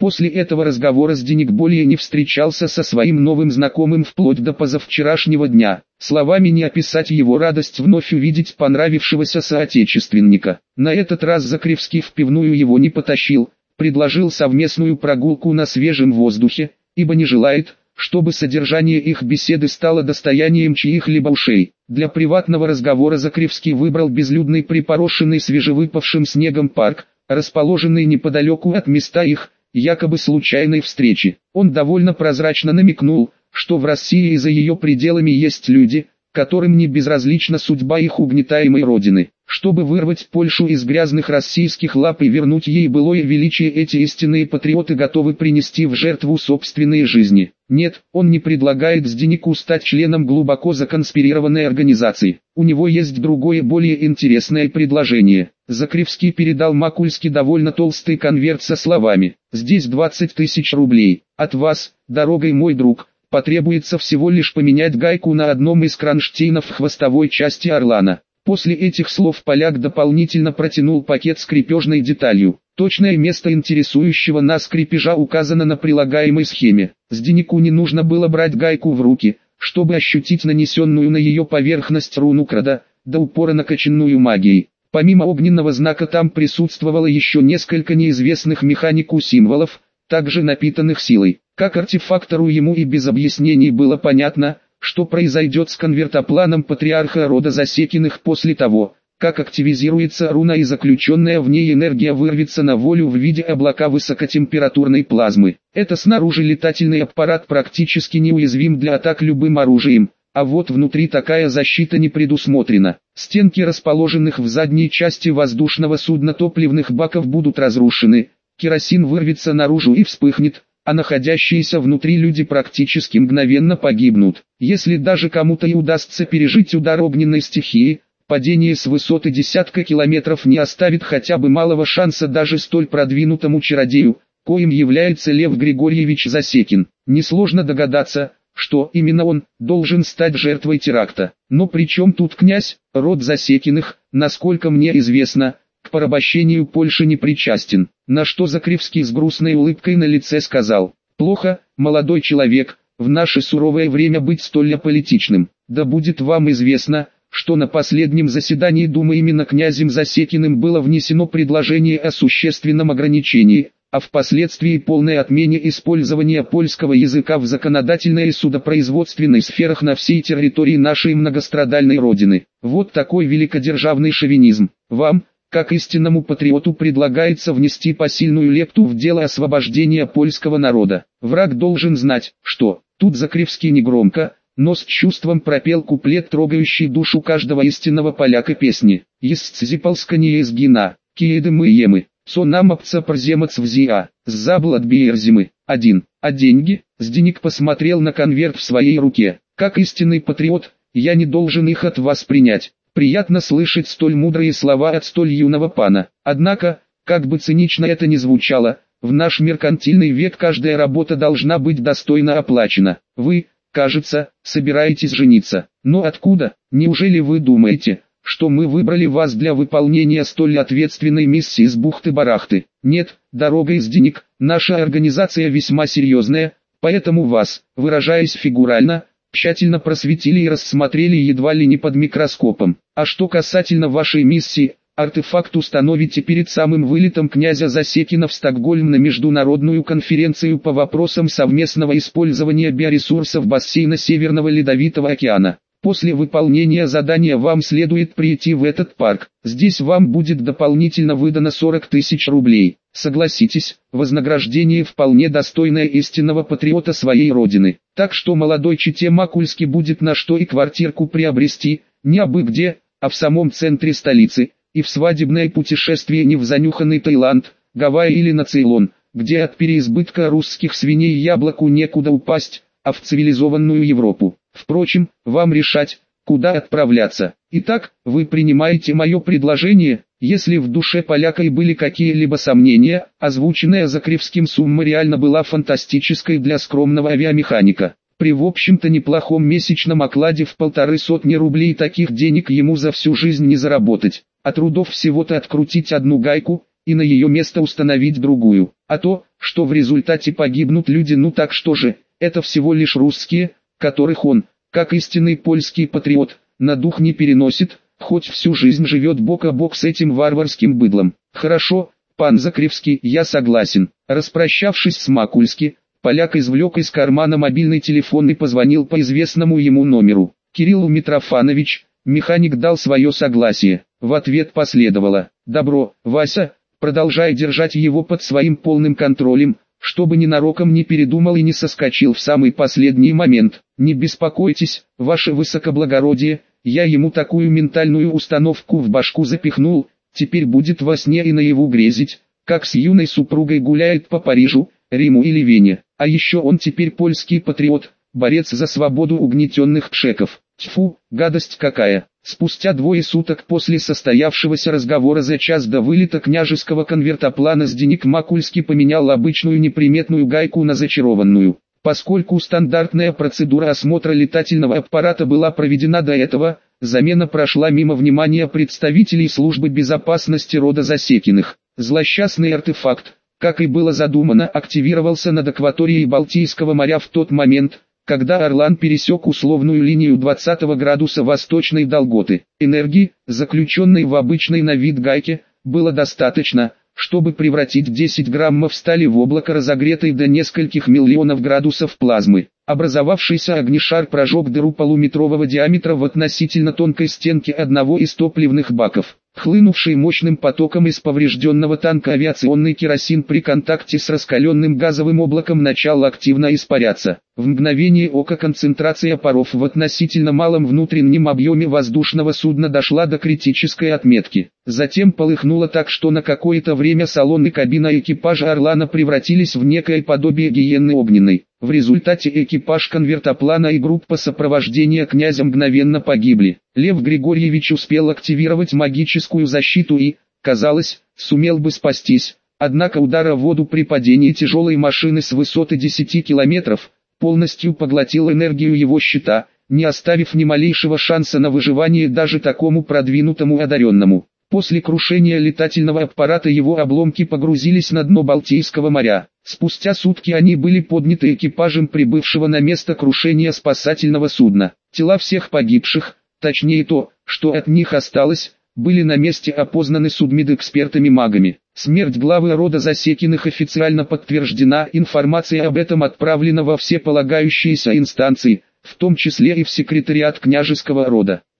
A: После этого разговора Зdeněk более не встречался со своим новым знакомым вплоть до позавчерашнего дня. Словами не описать его радость вновь увидеть понравившегося соотечественника. На этот раз Закревский в пивную его не потащил, предложил совместную прогулку на свежем воздухе, ибо не желает, чтобы содержание их беседы стало достоянием чьих-либо ушей. Для приватного разговора Закревский выбрал безлюдный припорошенный свежевыпавшим снегом парк, расположенный неподалеку от места их, якобы случайной встречи. Он довольно прозрачно намекнул, что в России и за ее пределами есть люди, которым не безразлична судьба их угнетаемой родины. Чтобы вырвать Польшу из грязных российских лап и вернуть ей былое величие, эти истинные патриоты готовы принести в жертву собственные жизни. Нет, он не предлагает Зdeněku стать членом глубоко законспирированной организации. У него есть другое, более интересное предложение. Закревский передал Макульски довольно толстый конверт со словами: «Здесь 20 тысяч рублей. От вас, дорогой мой друг, потребуется всего лишь поменять гайку на одном из кронштейнов хвостовой части Орлана». После этих слов поляк дополнительно протянул пакет с крепежной деталью. Точное место интересующего нас крепежа указано на прилагаемой схеме. Зdeněku не нужно было брать гайку в руки, чтобы ощутить нанесенную на ее поверхность руну крада, до упора накачанную магией. Помимо огненного знака там присутствовало еще несколько неизвестных механику символов, также напитанных силой. Как артефактору ему и без объяснений было понятно, что произойдет с конвертопланом патриарха рода Засекиных после того, как активизируется руна и заключенная в ней энергия вырвется на волю в виде облака высокотемпературной плазмы. Это снаружи летательный аппарат практически неуязвим для атак любым оружием, а вот внутри такая защита не предусмотрена. Стенки расположенных в задней части воздушного судна топливных баков будут разрушены, керосин вырвется наружу и вспыхнет, а находящиеся внутри люди практически мгновенно погибнут. Если даже кому-то и удастся пережить удар огненной стихии, падение с высоты десятка километров не оставит хотя бы малого шанса даже столь продвинутому чародею, коим является Лев Григорьевич Засекин. Несложно догадаться, что именно он должен стать жертвой теракта. Но при чем тут князь? Род Засекиных, насколько мне известно, к порабощению Польши не причастен. На что Закревский с грустной улыбкой на лице сказал: «Плохо, молодой человек, в наше суровое время быть столь аполитичным. Да будет вам известно, что на последнем заседании Думы именно князем Засекиным было внесено предложение о существенном ограничении, а впоследствии полной отмене использования польского языка в законодательной и судопроизводственной сферах на всей территории нашей многострадальной родины. Вот такой великодержавный шовинизм. Вам, как истинному патриоту, предлагается внести посильную лепту в дело освобождения польского народа. Враг должен знать, что...» Тут Закревский негромко, но с чувством пропел куплет, трогающий душу каждого истинного поляка песни. «Есцзипалскание изгина, киеды мы емы, сонамапца проземац взиа, заблад биерзимы». 1. А деньги? Зdeněk посмотрел на конверт в своей руке. «Как истинный патриот, я не должен их от вас принять». Приятно слышать столь мудрые слова от столь юного пана. Однако, как бы цинично это ни звучало, в наш меркантильный век каждая работа должна быть достойно оплачена. Вы, кажется, собираетесь жениться. Но откуда? Неужели вы думаете, что мы выбрали вас для выполнения столь ответственной миссии с бухты-барахты? Нет, дорогой Зdeněk, наша организация весьма серьезная, поэтому вас, выражаясь фигурально, тщательно просветили и рассмотрели едва ли не под микроскопом. А что касательно вашей миссии, артефакт установите перед самым вылетом князя Засекина в Стокгольм на международную конференцию по вопросам совместного использования биоресурсов бассейна Северного Ледовитого океана. После выполнения задания вам следует прийти в этот парк. Здесь вам будет дополнительно выдано 40 тысяч рублей. Согласитесь, вознаграждение вполне достойное истинного патриота своей родины. Так что молодой чете Макульски будет на что и квартирку приобрести, не абы где, а в самом центре столицы, и в свадебное путешествие не в занюханный Таиланд, Гавайи или на Цейлон, где от переизбытка русских свиней яблоку некуда упасть, а в цивилизованную Европу. Впрочем, вам решать, куда отправляться. Итак, вы принимаете мое предложение? Если в душе поляка и были какие-либо сомнения, озвученная Закревским сумма реально была фантастической для скромного авиамеханика. При в общем-то неплохом месячном окладе в 150 рублей таких денег ему за всю жизнь не заработать. А трудов всего-то открутить одну гайку, и на ее место установить другую. А то, что в результате погибнут люди, ну так что же, это всего лишь русские, которых он, как истинный польский патриот, на дух не переносит, хоть всю жизнь живет бок о бок с этим варварским быдлом. Хорошо, пан Закревский, я согласен. Распрощавшись с Макульски, поляк извлек из кармана мобильный телефон и позвонил по известному ему номеру. Кирилл Митрофанович, механик, дал свое согласие. В ответ последовало: «Добро, Вася, продолжай держать его под своим полным контролем, чтобы ненароком не передумал и не соскочил в самый последний момент. Не беспокойтесь, ваше высокоблагородие, я ему такую ментальную установку в башку запихнул, теперь будет во сне и наяву грезить, как с юной супругой гуляет по Парижу, Риму или Вене. А еще он теперь польский патриот, борец за свободу угнетенных чеков. Тьфу, гадость какая!» Спустя 2 суток после состоявшегося разговора за час до вылета княжеского конвертоплана Зdeněk Макульский поменял обычную неприметную гайку на зачарованную. Поскольку стандартная процедура осмотра летательного аппарата была проведена до этого, замена прошла мимо внимания представителей службы безопасности рода Засекиных. Злосчастный артефакт, как и было задумано, активировался над акваторией Балтийского моря в тот момент, когда Орлан пересек условную линию 20 градуса восточной долготы. Энергии, заключенной в обычной на вид гайке, было достаточно, чтобы превратить 10 граммов стали в облако разогретой до нескольких миллионов градусов плазмы. Образовавшийся огнешар прожег дыру полуметрового диаметра в относительно тонкой стенке одного из топливных баков. Хлынувший мощным потоком из поврежденного танка авиационный керосин при контакте с раскаленным газовым облаком начал активно испаряться. В мгновение ока концентрация паров в относительно малом внутреннем объеме воздушного судна дошла до критической отметки. Затем полыхнуло так, что на какое-то время салон и кабина экипажа Орлана превратились в некое подобие гиены огненной. В результате экипаж конвертоплана и группа сопровождения князя мгновенно погибли. Лев Григорьевич успел активировать магическую защиту и, казалось, сумел бы спастись. Однако удар о воду при падении тяжелой машины с высоты 10 километров полностью поглотил энергию его щита, не оставив ни малейшего шанса на выживание даже такому продвинутому одаренному. После крушения летательного аппарата его обломки погрузились на дно Балтийского моря. Спустя сутки они были подняты экипажем прибывшего на место крушения спасательного судна. Тела всех погибших, точнее то, что от них осталось, были на месте опознаны судмедэкспертами-магами. Смерть главы рода Засекиных официально подтверждена, информация об этом отправлена во все полагающиеся инстанции, в том числе и в секретариат княжеского рода.